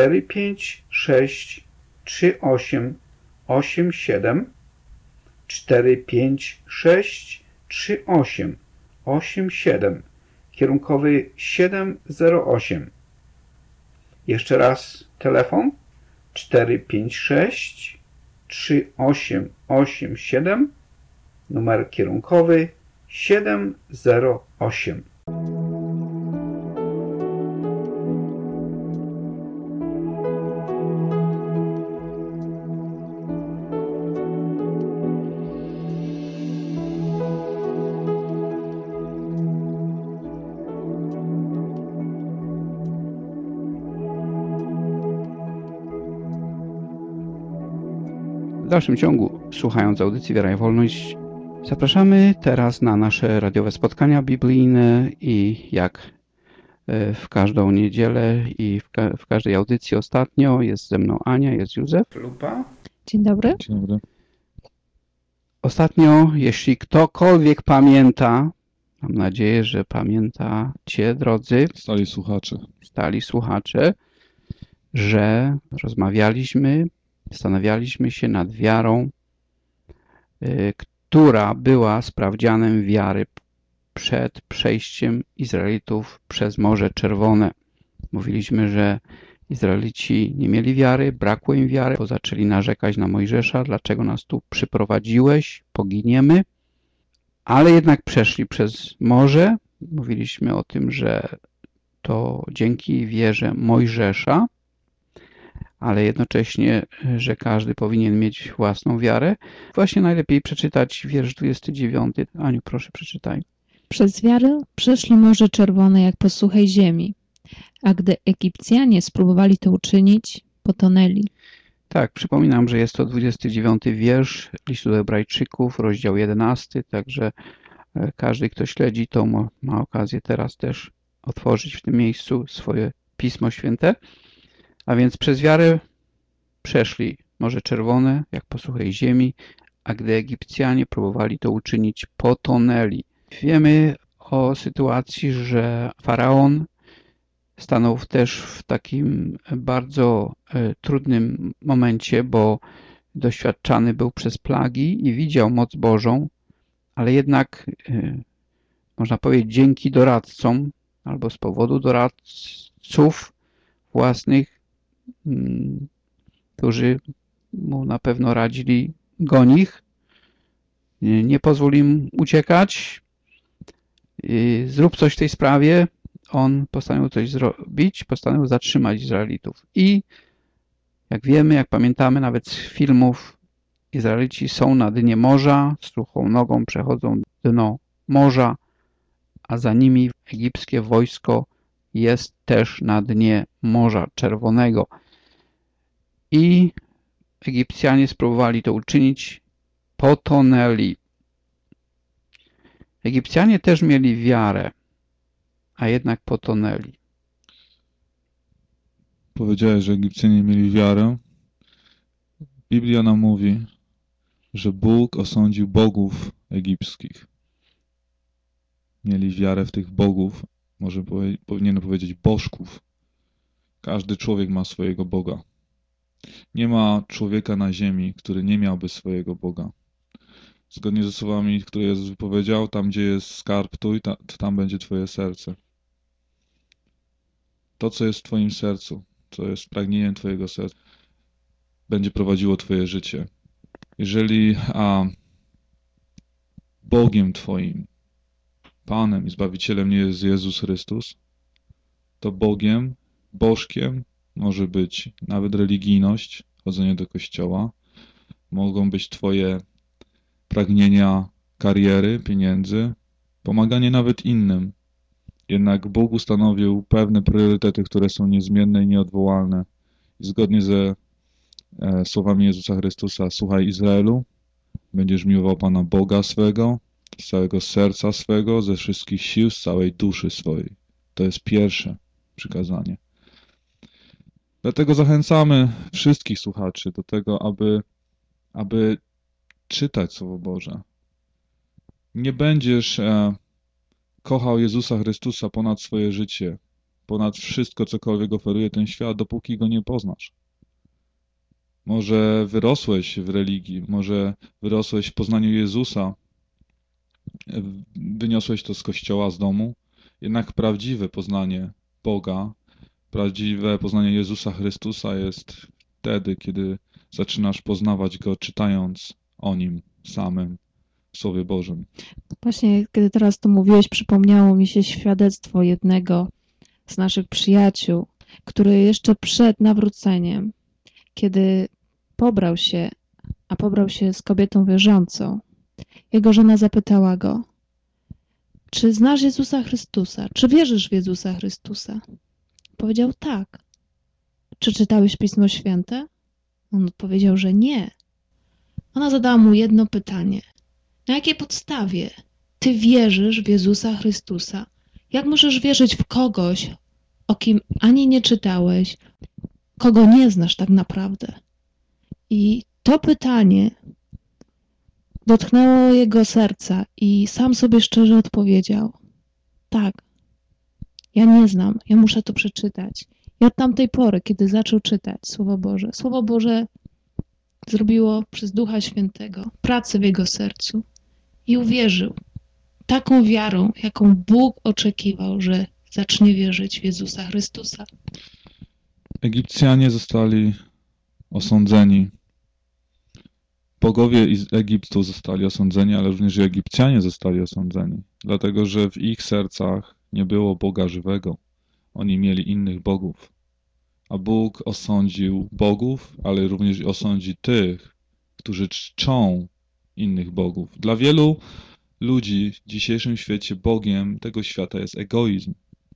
456 3887 456 3887, kierunkowy 708. Jeszcze raz telefon 456 3887, numer kierunkowy 708. W dalszym ciągu, słuchając audycji Wiara i Wolność, zapraszamy teraz na nasze radiowe spotkania biblijne i jak w każdą niedzielę i w każdej audycji ostatnio jest ze mną Ania, jest Józef. Lupa. Dzień dobry. Dzień dobry. Ostatnio, jeśli ktokolwiek pamięta, mam nadzieję, że pamiętacie, drodzy stali słuchacze, że rozmawialiśmy, zastanawialiśmy się nad wiarą, która była sprawdzianem wiary przed przejściem Izraelitów przez Morze Czerwone. Mówiliśmy, że Izraelici nie mieli wiary, brakło im wiary, bo zaczęli narzekać na Mojżesza, dlaczego nas tu przyprowadziłeś, poginiemy. Ale jednak przeszli przez morze. Mówiliśmy o tym, że to dzięki wierze Mojżesza, ale jednocześnie, że każdy powinien mieć własną wiarę. Właśnie najlepiej przeczytać wiersz 29. Aniu, proszę, przeczytaj. Przez wiarę przeszli Morze Czerwone jak po suchej ziemi, a gdy Egipcjanie spróbowali to uczynić, potonęli. Tak, przypominam, że jest to 29 wiersz listu do Hebrajczyków, rozdział 11, także każdy, kto śledzi, to ma okazję teraz też otworzyć w tym miejscu swoje Pismo Święte. A więc przez wiarę przeszli Morze Czerwone, jak po suchej ziemi, a gdy Egipcjanie próbowali to uczynić, potonęli. Wiemy o sytuacji, że Faraon stanął też w takim bardzo trudnym momencie, bo doświadczany był przez plagi i widział moc Bożą, ale jednak, można powiedzieć, dzięki doradcom albo z powodu doradców własnych, którzy mu na pewno radzili, goń ich, nie pozwól im uciekać, zrób coś w tej sprawie. On postanowił coś zrobić, postanowił zatrzymać Izraelitów. I jak wiemy, jak pamiętamy nawet z filmów, Izraelici są na dnie morza, struchą nogą przechodzą dno morza, a za nimi egipskie wojsko jest też na dnie Morza Czerwonego. i Egipcjanie spróbowali to uczynić, potonęli. Egipcjanie też mieli wiarę, a jednak potonęli. Powiedziałeś, że Egipcjanie mieli wiarę. Biblia nam mówi, że Bóg osądził bogów egipskich. Mieli wiarę w tych bogów, może powinienem powiedzieć bożków. Każdy człowiek ma swojego Boga. Nie ma człowieka na ziemi, który nie miałby swojego Boga. Zgodnie ze słowami, które Jezus wypowiedział, tam gdzie jest skarb Twój, tam będzie Twoje serce. To, co jest w Twoim sercu, co jest pragnieniem Twojego serca, będzie prowadziło Twoje życie. Jeżeli Bogiem Twoim, Panem i Zbawicielem nie jest Jezus Chrystus, to Bogiem, bożkiem może być nawet religijność, chodzenie do kościoła, mogą być Twoje pragnienia kariery, pieniędzy, pomaganie nawet innym. Jednak Bóg ustanowił pewne priorytety, które są niezmienne i nieodwołalne. I zgodnie ze słowami Jezusa Chrystusa: słuchaj Izraelu, będziesz miłował Pana Boga swego, z całego serca swego, ze wszystkich sił, z całej duszy swojej. To jest pierwsze przykazanie. Dlatego zachęcamy wszystkich słuchaczy do tego, aby czytać Słowo Boże. Nie będziesz kochał Jezusa Chrystusa ponad swoje życie, ponad wszystko, cokolwiek oferuje ten świat, dopóki Go nie poznasz. Może wyrosłeś w religii, może wyrosłeś w poznaniu Jezusa, wyniosłeś to z kościoła, z domu, jednak prawdziwe poznanie Boga, prawdziwe poznanie Jezusa Chrystusa jest wtedy, kiedy zaczynasz poznawać Go, czytając o Nim samym w Słowie Bożym. Właśnie, kiedy teraz to mówiłeś, przypomniało mi się świadectwo jednego z naszych przyjaciół, który jeszcze przed nawróceniem, kiedy pobrał się z kobietą wierzącą, jego żona zapytała go: czy znasz Jezusa Chrystusa? Czy wierzysz w Jezusa Chrystusa? Powiedział: tak. Czy czytałeś Pismo Święte? On odpowiedział, że nie. Ona zadała mu jedno pytanie: na jakiej podstawie ty wierzysz w Jezusa Chrystusa? Jak możesz wierzyć w kogoś, o kim ani nie czytałeś, kogo nie znasz tak naprawdę? I to pytanie dotknęło jego serca i sam sobie szczerze odpowiedział: tak, ja nie znam, ja muszę to przeczytać. I od tamtej pory, kiedy zaczął czytać Słowo Boże zrobiło przez Ducha Świętego pracę w jego sercu i uwierzył taką wiarą, jaką Bóg oczekiwał, że zacznie wierzyć w Jezusa Chrystusa. Egipcjanie zostali osądzeni. Bogowie z Egiptu zostali osądzeni, ale również i Egipcjanie zostali osądzeni, dlatego że w ich sercach nie było Boga żywego. Oni mieli innych bogów. A Bóg osądził bogów, ale również osądzi tych, którzy czczą innych bogów. Dla wielu ludzi w dzisiejszym świecie Bogiem tego świata jest egoizm.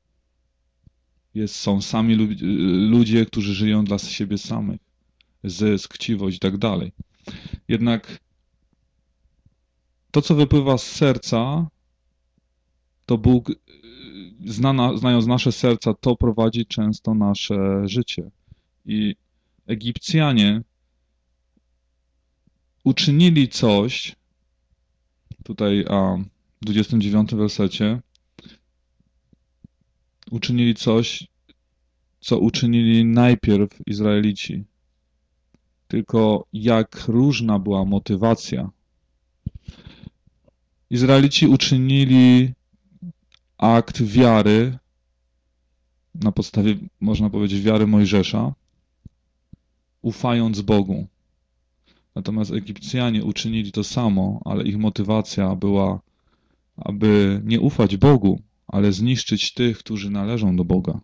Są sami ludzie, którzy żyją dla siebie samych. Zysk, chciwość i tak dalej. Jednak to, co wypływa z serca, to Bóg, znając nasze serca, to prowadzi często nasze życie. I Egipcjanie uczynili coś, tutaj w 29 wersecie, uczynili coś, co uczynili najpierw Izraelici. Tylko jak różna była motywacja. Izraelici uczynili akt wiary na podstawie, można powiedzieć, wiary Mojżesza, ufając Bogu. Natomiast Egipcjanie uczynili to samo, ale ich motywacja była, aby nie ufać Bogu, ale zniszczyć tych, którzy należą do Boga.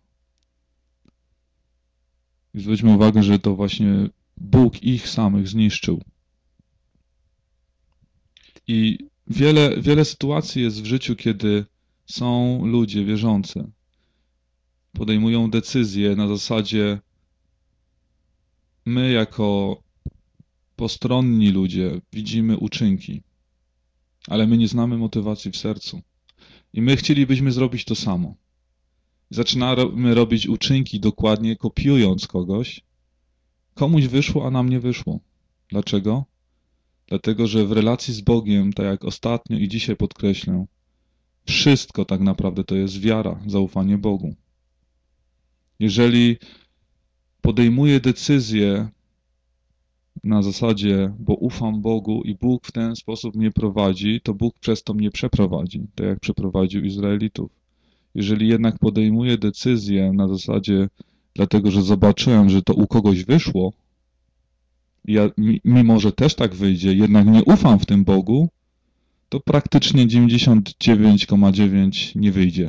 I zwróćmy uwagę, że to właśnie Bóg ich samych zniszczył. I wiele sytuacji jest w życiu, kiedy są ludzie wierzący. Podejmują decyzje na zasadzie my jako postronni ludzie widzimy uczynki, ale my nie znamy motywacji w sercu. I my chcielibyśmy zrobić to samo. Zaczynamy robić uczynki dokładnie kopiując kogoś. Komuś wyszło, a nam nie wyszło. Dlaczego? Dlatego, że w relacji z Bogiem, tak jak ostatnio i dzisiaj podkreślę, wszystko tak naprawdę to jest wiara, zaufanie Bogu. Jeżeli podejmuję decyzję na zasadzie, bo ufam Bogu i Bóg w ten sposób mnie prowadzi, to Bóg przez to mnie przeprowadzi, tak jak przeprowadził Izraelitów. Jeżeli jednak podejmuję decyzję na zasadzie, dlatego że zobaczyłem, że to u kogoś wyszło, ja, mimo że też tak wyjdzie, jednak nie ufam w tym Bogu, to praktycznie 99,9 nie wyjdzie.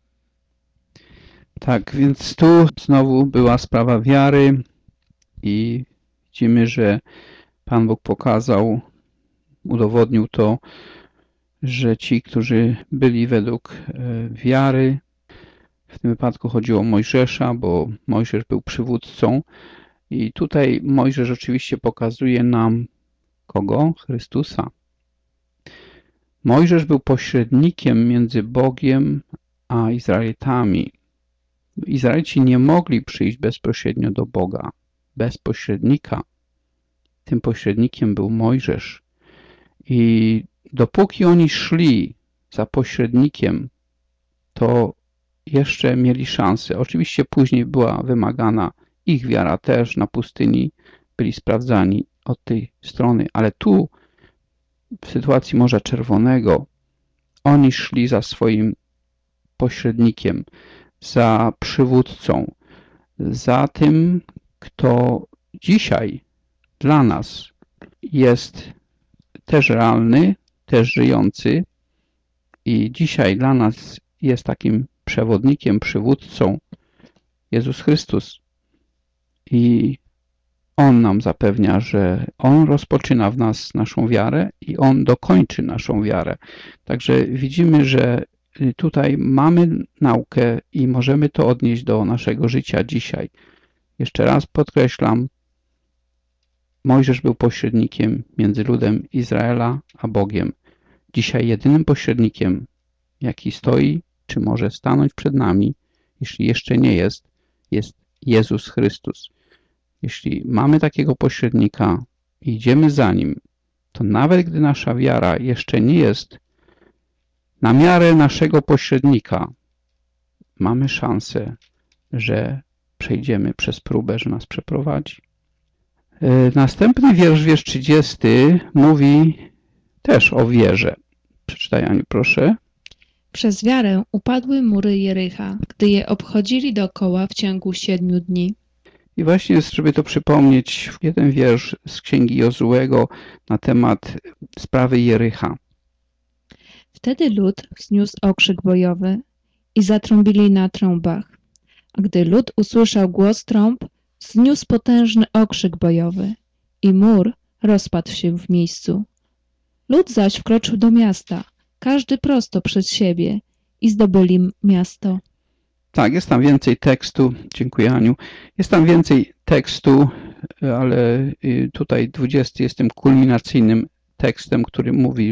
Tak, więc tu znowu była sprawa wiary i widzimy, że Pan Bóg pokazał, udowodnił to, że ci, którzy byli według wiary, w tym wypadku chodziło o Mojżesza, bo Mojżesz był przywódcą i tutaj Mojżesz oczywiście pokazuje nam kogo? Chrystusa. Mojżesz był pośrednikiem między Bogiem a Izraelitami. Izraelici nie mogli przyjść bezpośrednio do Boga, bez pośrednika. Tym pośrednikiem był Mojżesz. I dopóki oni szli za pośrednikiem, to jeszcze mieli szansę. Oczywiście później była wymagana ich wiara też na pustyni, byli sprawdzani od tej strony, ale tu w sytuacji Morza Czerwonego oni szli za swoim pośrednikiem, za przywódcą, za tym, kto dzisiaj dla nas jest też realny, też żyjący i dzisiaj dla nas jest takim przewodnikiem, przywódcą Jezus Chrystus. I On nam zapewnia, że On rozpoczyna w nas naszą wiarę i On dokończy naszą wiarę. Także widzimy, że tutaj mamy naukę i możemy to odnieść do naszego życia dzisiaj. Jeszcze raz podkreślam, Mojżesz był pośrednikiem między ludem Izraela a Bogiem. Dzisiaj jedynym pośrednikiem, jaki stoi, czy może stanąć przed nami, jeśli jeszcze nie jest, jest Jezus Chrystus. Jeśli mamy takiego pośrednika i idziemy za Nim, to nawet gdy nasza wiara jeszcze nie jest na miarę naszego pośrednika, mamy szansę, że przejdziemy przez próbę, że nas przeprowadzi. Następny wiersz 30, mówi też o wierze. Przeczytaj, Aniu, proszę. Przez wiarę upadły mury Jericha, gdy je obchodzili dookoła w ciągu 7 dni. I właśnie, żeby to przypomnieć, jeden wiersz z Księgi Jozułego na temat sprawy Jericha. Wtedy lud wzniósł okrzyk bojowy i zatrąbili na trąbach. A gdy lud usłyszał głos trąb, wzniósł potężny okrzyk bojowy i mur rozpadł się w miejscu. Lud zaś wkroczył do miasta, każdy prosto przed siebie i zdobyli miasto. Tak, jest tam więcej tekstu. Dziękuję, Aniu. Jest tam więcej tekstu, ale tutaj 20 jest tym kulminacyjnym tekstem, który mówi,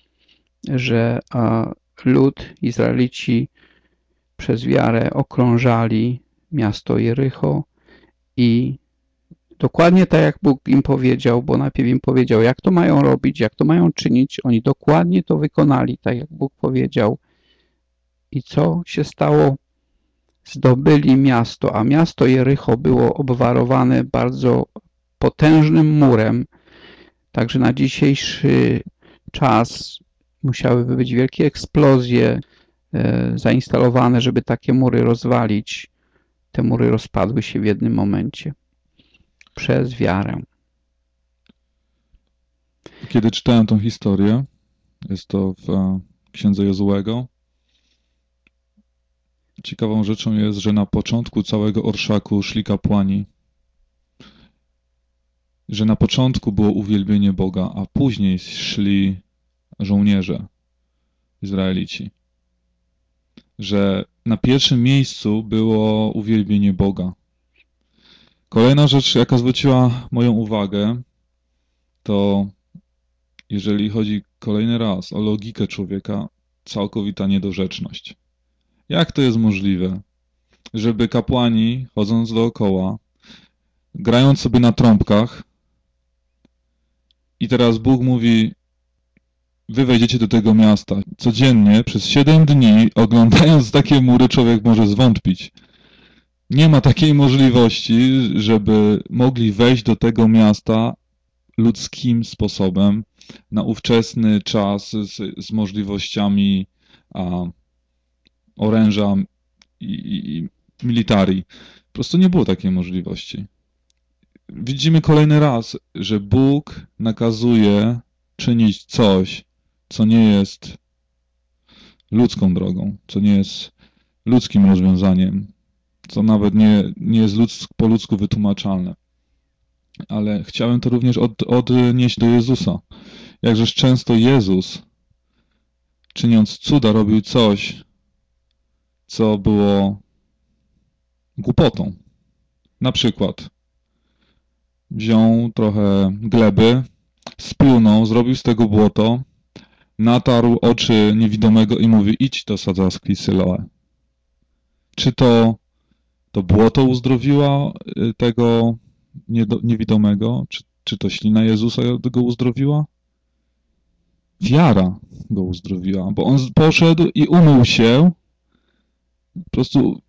że lud, Izraelici przez wiarę okrążali miasto Jericho i dokładnie tak jak Bóg im powiedział, bo najpierw im powiedział, jak to mają robić, jak to mają czynić, oni dokładnie to wykonali, tak jak Bóg powiedział. I co się stało? Zdobyli miasto, a miasto Jericho było obwarowane bardzo potężnym murem, także na dzisiejszy czas musiałyby być wielkie eksplozje zainstalowane, żeby takie mury rozwalić. Te mury rozpadły się w jednym momencie przez wiarę. Kiedy czytałem tą historię, jest to w Księdze Jozułego, ciekawą rzeczą jest, że na początku całego orszaku szli kapłani, że na początku było uwielbienie Boga, a później szli żołnierze, Izraelici. Że na pierwszym miejscu było uwielbienie Boga. Kolejna rzecz, jaka zwróciła moją uwagę, to jeżeli chodzi kolejny raz o logikę człowieka, całkowita niedorzeczność. Jak to jest możliwe, żeby kapłani, chodząc dookoła, grając sobie na trąbkach, i teraz Bóg mówi, wy wejdziecie do tego miasta. Codziennie, przez 7 dni, oglądając takie mury, człowiek może zwątpić. Nie ma takiej możliwości, żeby mogli wejść do tego miasta ludzkim sposobem, na ówczesny czas, z możliwościami oręża i militarii. Po prostu nie było takiej możliwości. Widzimy kolejny raz, że Bóg nakazuje czynić coś, co nie jest ludzką drogą, co nie jest ludzkim rozwiązaniem, co nawet nie jest po ludzku wytłumaczalne. Ale chciałem to również odnieść do Jezusa. Jakżeż często Jezus, czyniąc cuda, robił coś, co było głupotą. Na przykład wziął trochę gleby, splunął, zrobił z tego błoto, natarł oczy niewidomego i mówi, idź do Sadzaski Syloe. Czy to błoto uzdrowiła tego niewidomego? Czy to ślina Jezusa go uzdrowiła? Wiara go uzdrowiła, bo on poszedł i umył się, po prostu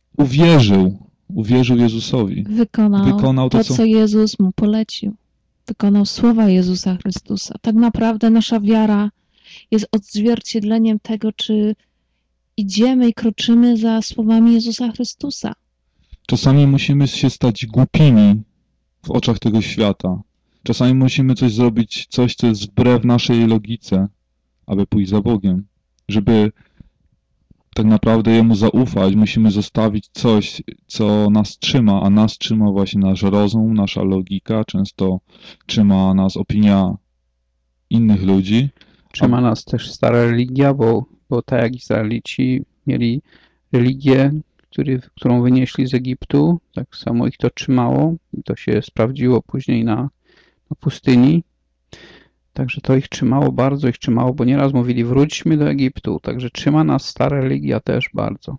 uwierzył Jezusowi. Wykonał to, co Jezus mu polecił. Wykonał słowa Jezusa Chrystusa. Tak naprawdę nasza wiara jest odzwierciedleniem tego, czy idziemy i kroczymy za słowami Jezusa Chrystusa. Czasami musimy się stać głupimi w oczach tego świata. Czasami musimy coś zrobić, coś, co jest wbrew naszej logice, aby pójść za Bogiem. Żeby tak naprawdę Jemu zaufać, musimy zostawić coś, co nas trzyma, a nas trzyma właśnie nasz rozum, nasza logika, często trzyma nas opinia innych ludzi. Trzyma nas też stara religia, bo tak jak Izraelici mieli religię, którą wynieśli z Egiptu, tak samo ich to trzymało i to się sprawdziło później na pustyni. Także to ich trzymało, bardzo ich trzymało, bo nieraz mówili, wróćmy do Egiptu. Także trzyma nas stara religia też bardzo.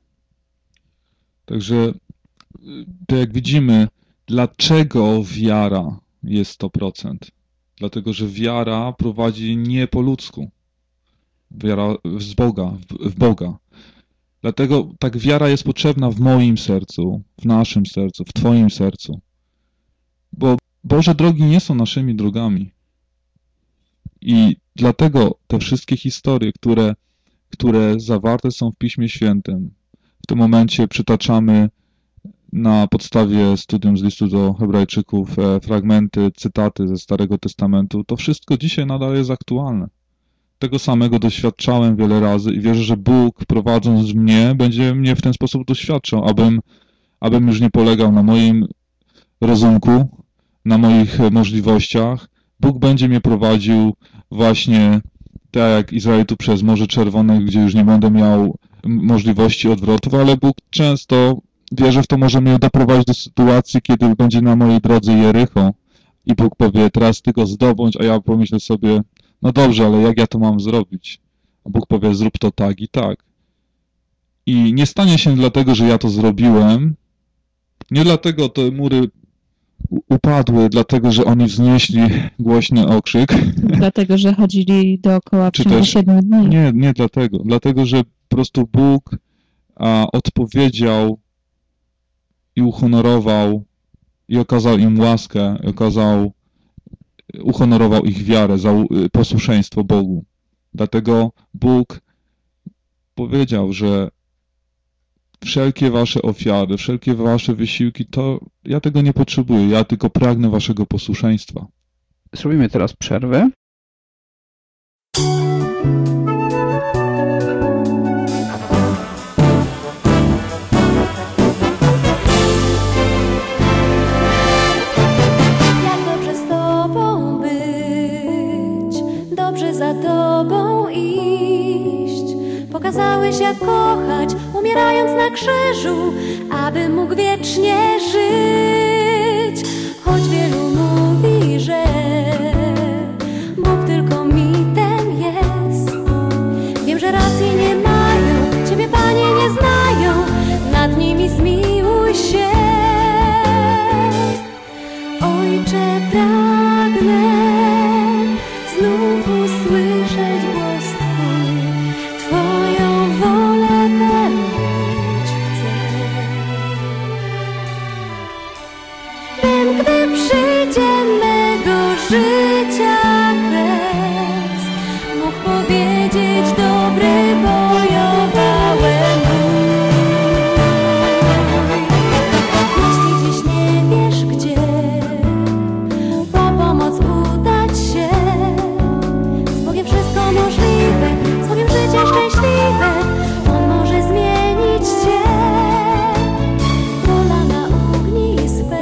Także to jak widzimy, dlaczego wiara jest 100%? Dlatego, że wiara prowadzi nie po ludzku. Wiara w Boga. Dlatego tak wiara jest potrzebna w moim sercu, w naszym sercu, w Twoim sercu. Bo Boże drogi nie są naszymi drogami. I dlatego te wszystkie historie, które zawarte są w Piśmie Świętym, w tym momencie przytaczamy na podstawie studium z listu do Hebrajczyków fragmenty, cytaty ze Starego Testamentu, to wszystko dzisiaj nadal jest aktualne. Tego samego doświadczałem wiele razy i wierzę, że Bóg, prowadząc mnie, będzie mnie w ten sposób doświadczał, abym już nie polegał na moim rozumku, na moich możliwościach. Bóg będzie mnie prowadził właśnie tak jak Izraelitu przez Morze Czerwone, gdzie już nie będę miał możliwości odwrotów, ale Bóg często, wierzę w to, może mnie doprowadzić do sytuacji, kiedy będzie na mojej drodze Jericho i Bóg powie, teraz ty go zdobądź, a ja pomyślę sobie, no dobrze, ale jak ja to mam zrobić? A Bóg powie, zrób to tak i tak. I nie stanie się dlatego, że ja to zrobiłem, nie dlatego te mury upadły, dlatego, że oni wznieśli głośny okrzyk. Dlatego, że chodzili dookoła w ciągu 7 dni. Nie dlatego. Dlatego, że po prostu Bóg odpowiedział i uhonorował i okazał im łaskę, uhonorował ich wiarę, za posłuszeństwo Bogu. Dlatego Bóg powiedział, że wszelkie wasze ofiary, wszelkie wasze wysiłki, to ja tego nie potrzebuję, ja tylko pragnę waszego posłuszeństwa. Zrobimy teraz przerwę. Jak dobrze z Tobą być, dobrze za Tobą iść. Pokazałeś, jak kochać, umierając na krzyżu, aby mógł wiecznie żyć. Bym, gdy przyjdzie mego życia kres, mógł powiedzieć: dobry bojowałem mój. Jeśli dziś nie wiesz gdzie po pomoc udać się, z Bogiem wszystko możliwe, z Bogiem życie szczęśliwe. On może zmienić cię. Wola na ognispe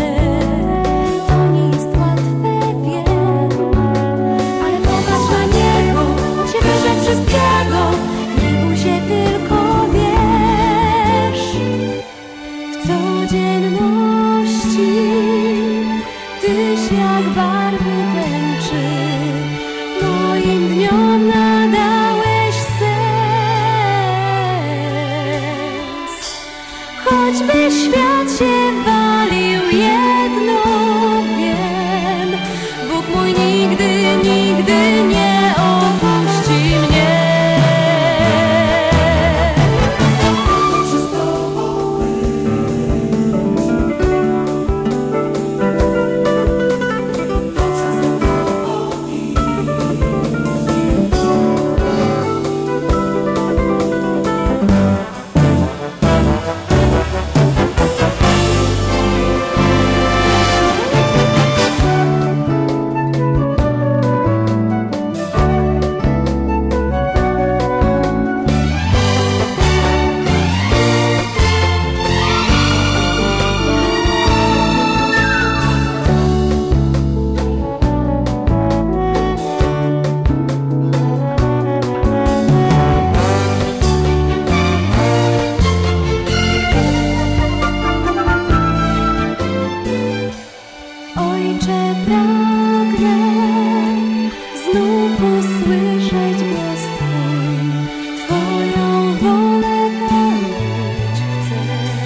to nie jest łatwe, wiem, ale popatrz na niego, on się wyżej wszystkiego. Nie bój się, tylko wierz. W codzienności tyś jak barwy tęczy moim dniom nadałeś sens. Choćby świat się walił, jedno wiem, Bóg mój nigdy, nigdy nie opuści mnie. Ojcze, pragnę znów usłyszeć głos Twój, Twoją wolę pełnić chcę.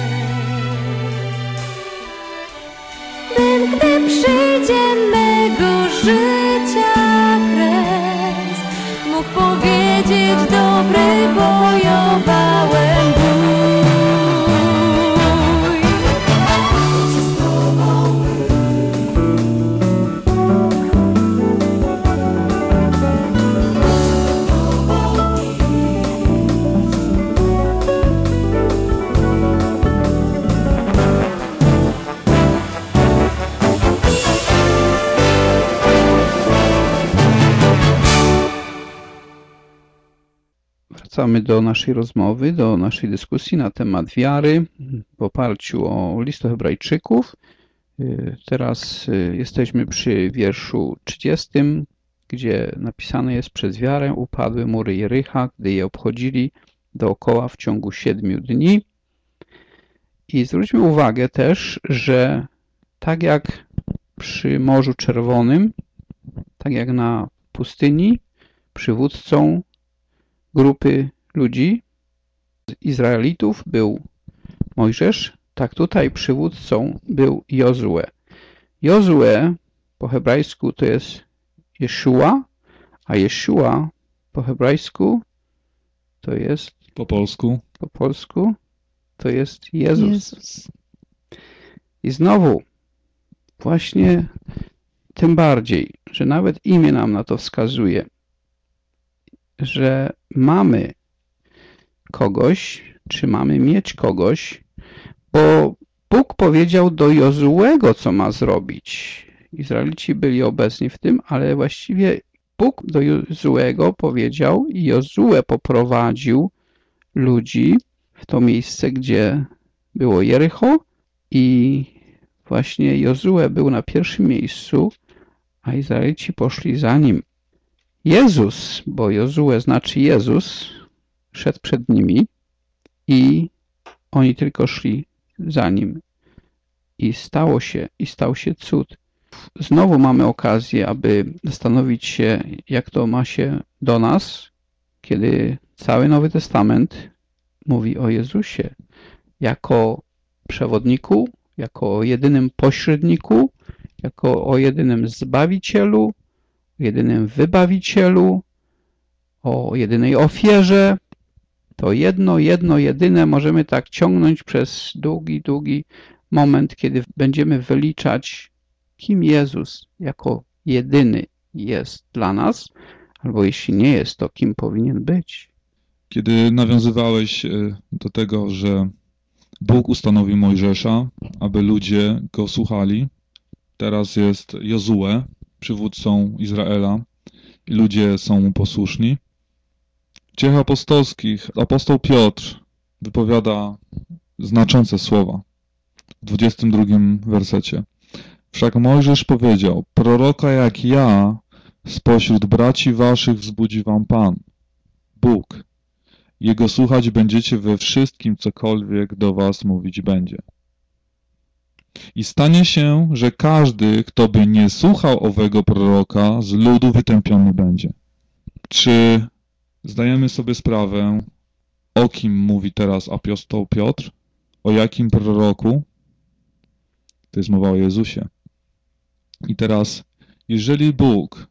Bym, gdy przyjdzie mego życia kres, mógł powiedzieć: dobry bojowałem bój. Wracamy do naszej rozmowy, do naszej dyskusji na temat wiary w oparciu o list do Hebrajczyków. Teraz jesteśmy przy wierszu 30, gdzie napisane jest: przez wiarę upadły mury Jericha, gdy je obchodzili dookoła w ciągu 7 dni. I zwróćmy uwagę też, że tak jak przy Morzu Czerwonym, tak jak na pustyni, przywódcą grupy ludzi, Izraelitów, był Mojżesz, tak tutaj przywódcą był Jozue. Jozue po hebrajsku to jest Jeszua, a Jeszua po hebrajsku to jest... Po polsku to jest Jezus. I znowu, właśnie tym bardziej, że nawet imię nam na to wskazuje, że mamy kogoś, czy mamy mieć kogoś, bo Bóg powiedział do Jozuego, co ma zrobić. Izraelici byli obecni w tym, ale właściwie Bóg do Jozuego powiedział i Jozue poprowadził ludzi w to miejsce, gdzie było Jericho, i właśnie Jozue był na pierwszym miejscu, a Izraelici poszli za nim. Jezus, bo Jozue znaczy Jezus, szedł przed nimi i oni tylko szli za nim. I stał się cud. Znowu mamy okazję, aby zastanowić się, jak to ma się do nas, kiedy cały Nowy Testament mówi o Jezusie jako przewodniku, jako o jedynym pośredniku, jako o jedynym Zbawicielu, jedynym Wybawicielu, o jedynej ofierze. To jedyne możemy tak ciągnąć przez długi moment, kiedy będziemy wyliczać, kim Jezus jako jedyny jest dla nas, albo jeśli nie jest, to kim powinien być. Kiedy nawiązywałeś do tego, że Bóg ustanowił Mojżesza, aby ludzie go słuchali, teraz jest Jozue, przywódcą Izraela, i ludzie są mu posłuszni. W Dziejach Apostolskich apostoł Piotr wypowiada znaczące słowa w 22 wersecie. Wszak Mojżesz powiedział: proroka jak ja spośród braci waszych wzbudzi wam Pan, Bóg. Jego słuchać będziecie we wszystkim, cokolwiek do was mówić będzie. I stanie się, że każdy, kto by nie słuchał owego proroka, z ludu wytępiony będzie. Czy zdajemy sobie sprawę, o kim mówi teraz apostoł Piotr? O jakim proroku? To jest mowa o Jezusie. I teraz, jeżeli Bóg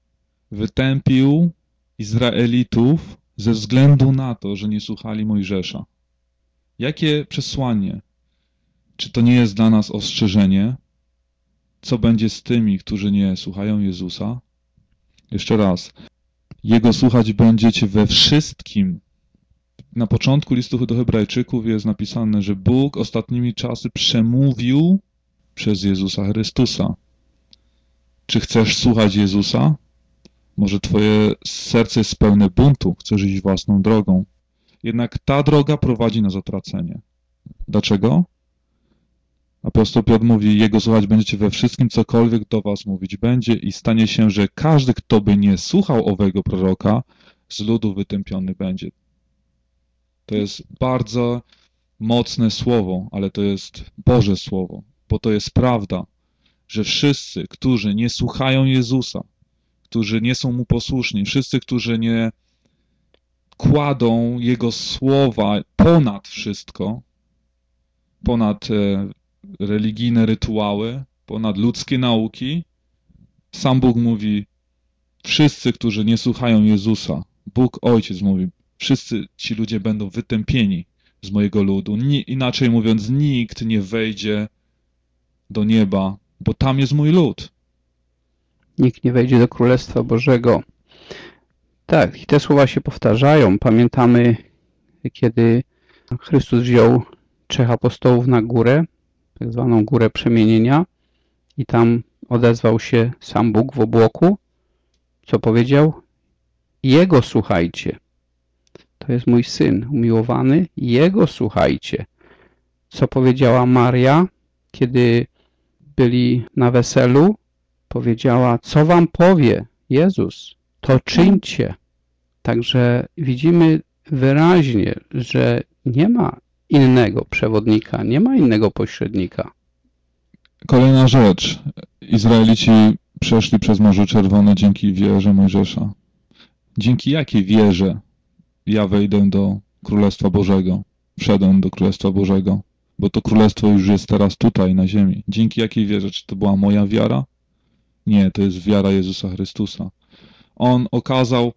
wytępił Izraelitów ze względu na to, że nie słuchali Mojżesza, jakie przesłanie? Czy to nie jest dla nas ostrzeżenie? Co będzie z tymi, którzy nie słuchają Jezusa? Jeszcze raz. Jego słuchać będziecie we wszystkim. Na początku listu do Hebrajczyków jest napisane, że Bóg ostatnimi czasy przemówił przez Jezusa Chrystusa. Czy chcesz słuchać Jezusa? Może twoje serce jest pełne buntu, chcesz iść własną drogą. Jednak ta droga prowadzi na zatracenie. Dlaczego? Apostoł Piotr mówi: Jego słuchać będziecie we wszystkim, cokolwiek do was mówić będzie, i stanie się, że każdy, kto by nie słuchał owego proroka, z ludu wytępiony będzie. To jest bardzo mocne słowo, ale to jest Boże słowo, bo to jest prawda, że wszyscy, którzy nie słuchają Jezusa, którzy nie są Mu posłuszni, wszyscy, którzy nie kładą Jego słowa ponad wszystko, ponad religijne rytuały, ponad ludzkie nauki, sam Bóg mówi: wszyscy, którzy nie słuchają Jezusa, Bóg Ojciec mówi, wszyscy ci ludzie będą wytępieni z mojego ludu. Inaczej mówiąc, nikt nie wejdzie do nieba, bo tam jest mój lud. Nikt nie wejdzie do Królestwa Bożego. Tak, i te słowa się powtarzają. Pamiętamy, kiedy Chrystus wziął 3 apostołów na górę, tak zwaną górę przemienienia, i tam odezwał się sam Bóg w obłoku. Co powiedział? Jego słuchajcie. To jest mój Syn umiłowany, Jego słuchajcie. Co powiedziała Maria, kiedy byli na weselu? Powiedziała: co wam powie Jezus, to czyńcie. Także widzimy wyraźnie, że nie ma innego przewodnika, nie ma innego pośrednika. Kolejna rzecz. Izraelici przeszli przez Morze Czerwone dzięki wierze Mojżesza. Dzięki jakiej wierze ja wejdę do Królestwa Bożego? Wszedłem do Królestwa Bożego, bo to Królestwo już jest teraz tutaj na ziemi. Dzięki jakiej wierze? Czy to była moja wiara? Nie, to jest wiara Jezusa Chrystusa. On okazał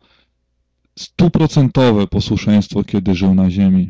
100% posłuszeństwo, kiedy żył na ziemi.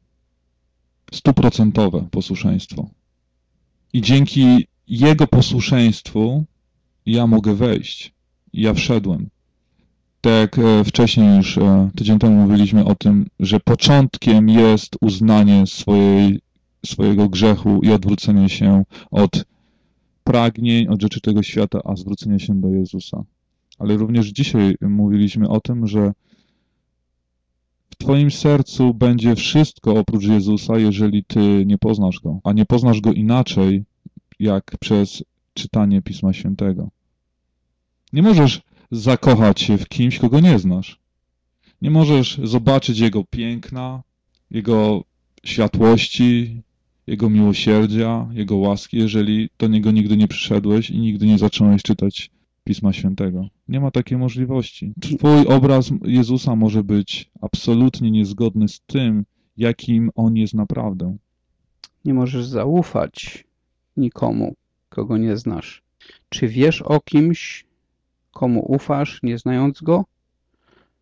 100% posłuszeństwo. I dzięki Jego posłuszeństwu ja mogę wejść. Ja wszedłem. Tak jak wcześniej już tydzień temu mówiliśmy o tym, że początkiem jest uznanie swojego grzechu i odwrócenie się od pragnień, od rzeczy tego świata, a zwrócenie się do Jezusa. Ale również dzisiaj mówiliśmy o tym, że w twoim sercu będzie wszystko oprócz Jezusa, jeżeli ty nie poznasz Go. A nie poznasz Go inaczej, jak przez czytanie Pisma Świętego. Nie możesz zakochać się w kimś, kogo nie znasz. Nie możesz zobaczyć Jego piękna, Jego światłości, Jego miłosierdzia, Jego łaski, jeżeli do Niego nigdy nie przyszedłeś i nigdy nie zacząłeś czytać Pisma Świętego. Nie ma takiej możliwości. Twój obraz Jezusa może być absolutnie niezgodny z tym, jakim On jest naprawdę. Nie możesz zaufać nikomu, kogo nie znasz. Czy wiesz o kimś, komu ufasz, nie znając go?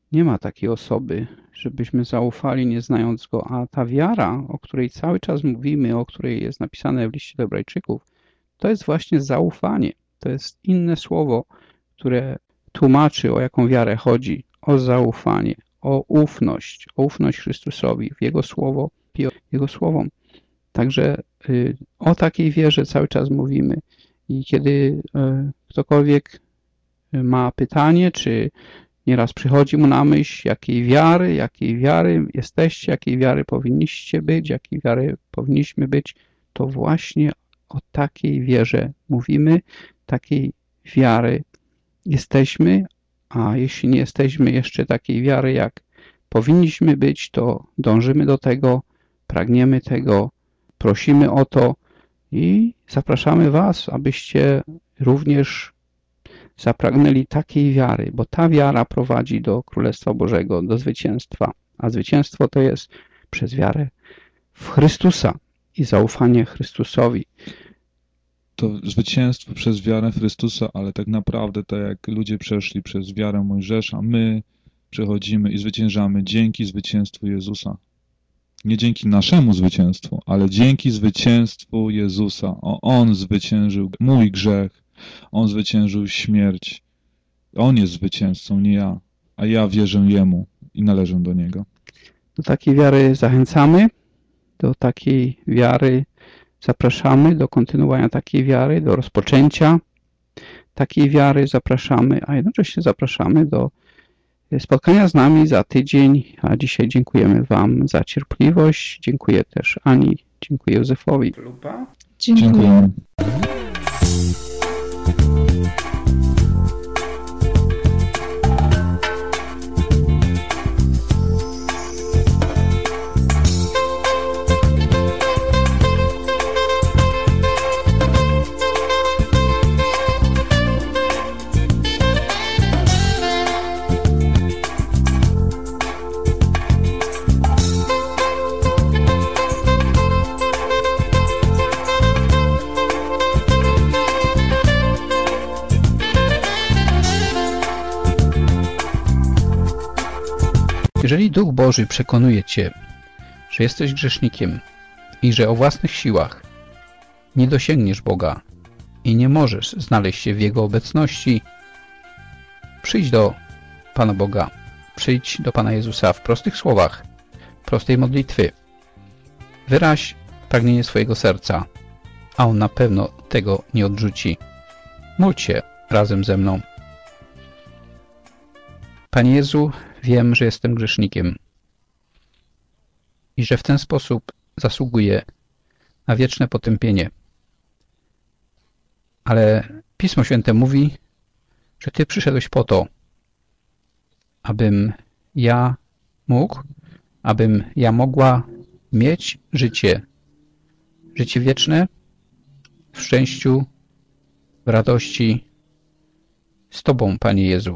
Nie ma takiej osoby, żebyśmy zaufali, nie znając Go, a ta wiara, o której cały czas mówimy, o której jest napisane w liście do Hebrajczyków, to jest właśnie zaufanie. To jest inne słowo, które tłumaczy, o jaką wiarę chodzi. O zaufanie, o ufność Chrystusowi, w Jego słowo, Jego słowom. Także o takiej wierze cały czas mówimy. I kiedy ktokolwiek ma pytanie, czy nieraz przychodzi mu na myśl, jakiej wiary jesteście, jakiej wiary powinniście być, jakiej wiary powinniśmy być, to właśnie o takiej wierze mówimy, takiej wiary jesteśmy, a jeśli nie jesteśmy jeszcze takiej wiary, jak powinniśmy być, to dążymy do tego, pragniemy tego, prosimy o to i zapraszamy Was, abyście również zapragnęli takiej wiary, bo ta wiara prowadzi do Królestwa Bożego, do zwycięstwa, a zwycięstwo to jest przez wiarę w Chrystusa i zaufanie Chrystusowi. To zwycięstwo przez wiarę w Chrystusa, ale tak naprawdę, tak jak ludzie przeszli przez wiarę Mojżesza, my przechodzimy i zwyciężamy dzięki zwycięstwu Jezusa. Nie dzięki naszemu zwycięstwu, ale dzięki zwycięstwu Jezusa. On zwyciężył mój grzech, On zwyciężył śmierć. On jest zwycięzcą, nie ja, a ja wierzę Jemu i należę do Niego. Do takiej wiary zachęcamy, do takiej wiary zapraszamy, do kontynuowania takiej wiary, do rozpoczęcia takiej wiary zapraszamy, a jednocześnie zapraszamy do spotkania z nami za tydzień, a dzisiaj dziękujemy Wam za cierpliwość, dziękuję też Ani, dziękuję Józefowi. Dziękuję. Jeżeli Duch Boży przekonuje Cię, że jesteś grzesznikiem i że o własnych siłach nie dosięgniesz Boga i nie możesz znaleźć się w Jego obecności, przyjdź do Pana Boga, przyjdź do Pana Jezusa w prostych słowach, prostej modlitwy. Wyraź pragnienie swojego serca, a On na pewno tego nie odrzuci. Módl się razem ze mną. Panie Jezu, wiem, że jestem grzesznikiem i że w ten sposób zasługuję na wieczne potępienie. Ale Pismo Święte mówi, że Ty przyszedłeś po to, abym ja mógł, abym ja mogła mieć życie wieczne w szczęściu, w radości z Tobą, Panie Jezu.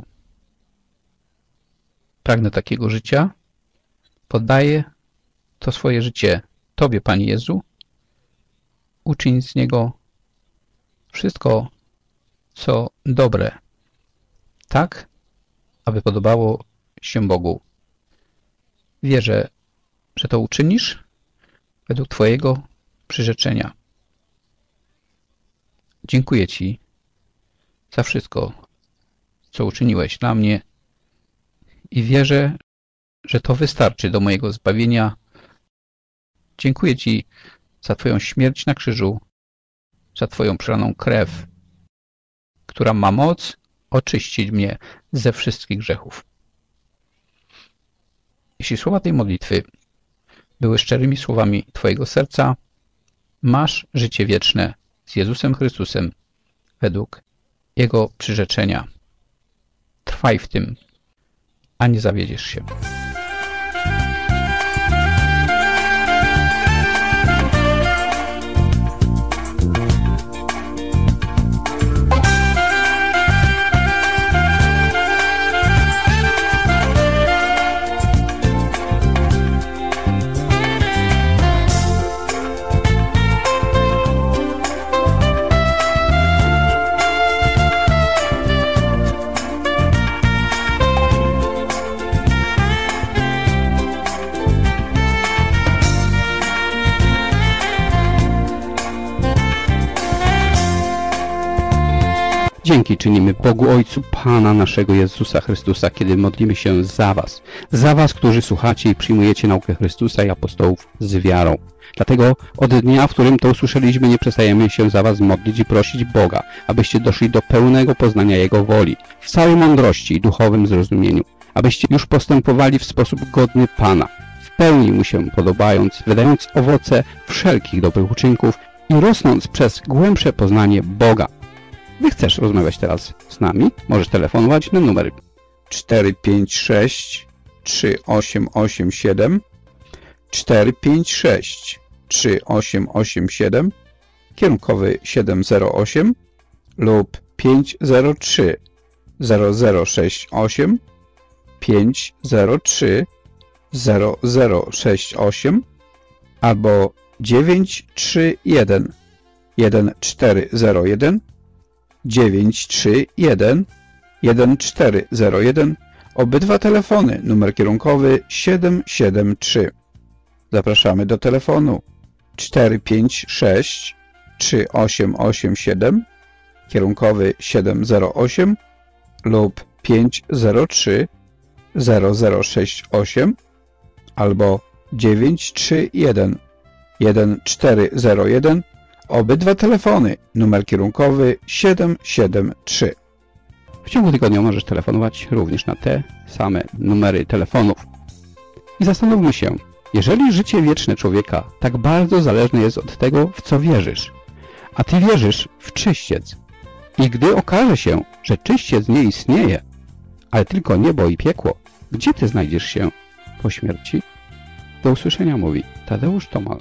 Pragnę takiego życia, poddaję to swoje życie Tobie, Panie Jezu. Uczyń z niego wszystko, co dobre, tak, aby podobało się Bogu. Wierzę, że to uczynisz według Twojego przyrzeczenia. Dziękuję Ci za wszystko, co uczyniłeś dla mnie i wierzę, że to wystarczy do mojego zbawienia. Dziękuję Ci za Twoją śmierć na krzyżu, za Twoją przelaną krew, która ma moc oczyścić mnie ze wszystkich grzechów. Jeśli słowa tej modlitwy były szczerymi słowami Twojego serca, masz życie wieczne z Jezusem Chrystusem według Jego przyrzeczenia. Trwaj w tym, a nie zawiedziesz się. Dzięki czynimy Bogu Ojcu Pana naszego Jezusa Chrystusa, kiedy modlimy się za was, którzy słuchacie i przyjmujecie naukę Chrystusa i apostołów z wiarą. Dlatego od dnia, w którym to usłyszeliśmy, nie przestajemy się za was modlić i prosić Boga, abyście doszli do pełnego poznania Jego woli, w całej mądrości i duchowym zrozumieniu, abyście już postępowali w sposób godny Pana, w pełni Mu się podobając, wydając owoce wszelkich dobrych uczynków i rosnąc przez głębsze poznanie Boga. Gdy chcesz rozmawiać teraz z nami, możesz telefonować na numer 456 3887 456 3887, kierunkowy 708 lub 503 0068 503 0068 albo 931 1401 931 1401. Obydwa telefony, numer kierunkowy 773. Zapraszamy do telefonu 456 3887, kierunkowy 708 lub 503 0068 albo 931 1401. Obydwa telefony, numer kierunkowy 773. W ciągu tygodnia możesz telefonować również na te same numery telefonów. I zastanówmy się, jeżeli życie wieczne człowieka tak bardzo zależne jest od tego, w co wierzysz, a ty wierzysz w czyściec, i gdy okaże się, że czyściec nie istnieje, ale tylko niebo i piekło, gdzie ty znajdziesz się po śmierci? Do usłyszenia, mówi Tadeusz Tomal.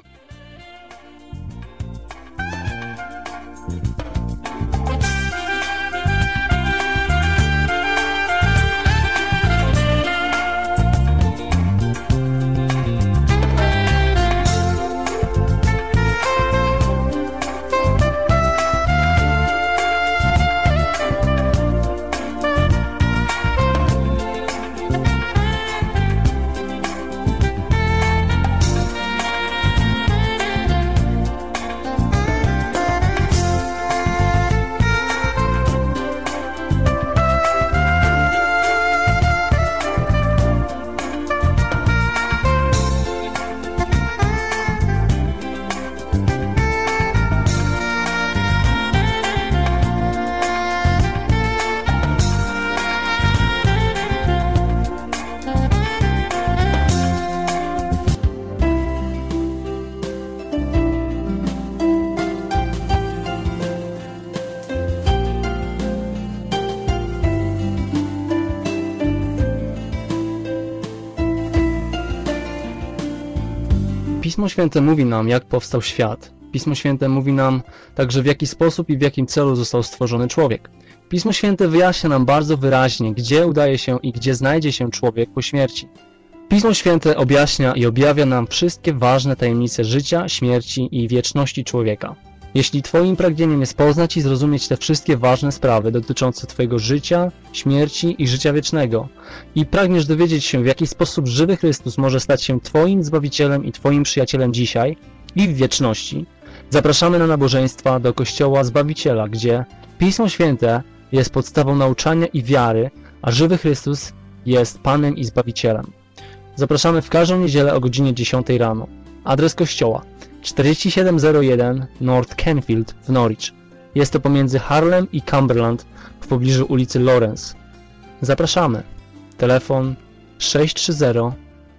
Pismo Święte mówi nam, jak powstał świat. Pismo Święte mówi nam także, w jaki sposób i w jakim celu został stworzony człowiek. Pismo Święte wyjaśnia nam bardzo wyraźnie, gdzie udaje się i gdzie znajdzie się człowiek po śmierci. Pismo Święte objaśnia i objawia nam wszystkie ważne tajemnice życia, śmierci i wieczności człowieka. Jeśli Twoim pragnieniem jest poznać i zrozumieć te wszystkie ważne sprawy dotyczące Twojego życia, śmierci i życia wiecznego i pragniesz dowiedzieć się, w jaki sposób żywy Chrystus może stać się Twoim Zbawicielem i Twoim przyjacielem dzisiaj i w wieczności, zapraszamy na nabożeństwa do Kościoła Zbawiciela, gdzie Pismo Święte jest podstawą nauczania i wiary, a żywy Chrystus jest Panem i Zbawicielem. Zapraszamy w każdą niedzielę o godzinie 10 rano. Adres kościoła 4701 North Kenfield w Norwich. Jest to pomiędzy Harlem i Cumberland w pobliżu ulicy Lawrence. Zapraszamy. Telefon 630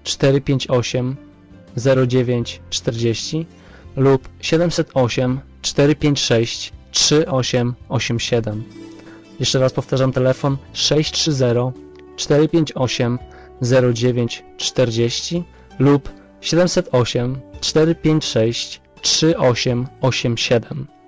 458 0940 lub 708 456 3887. Jeszcze raz powtarzam, telefon 630 458 0940 lub 708 456 3887.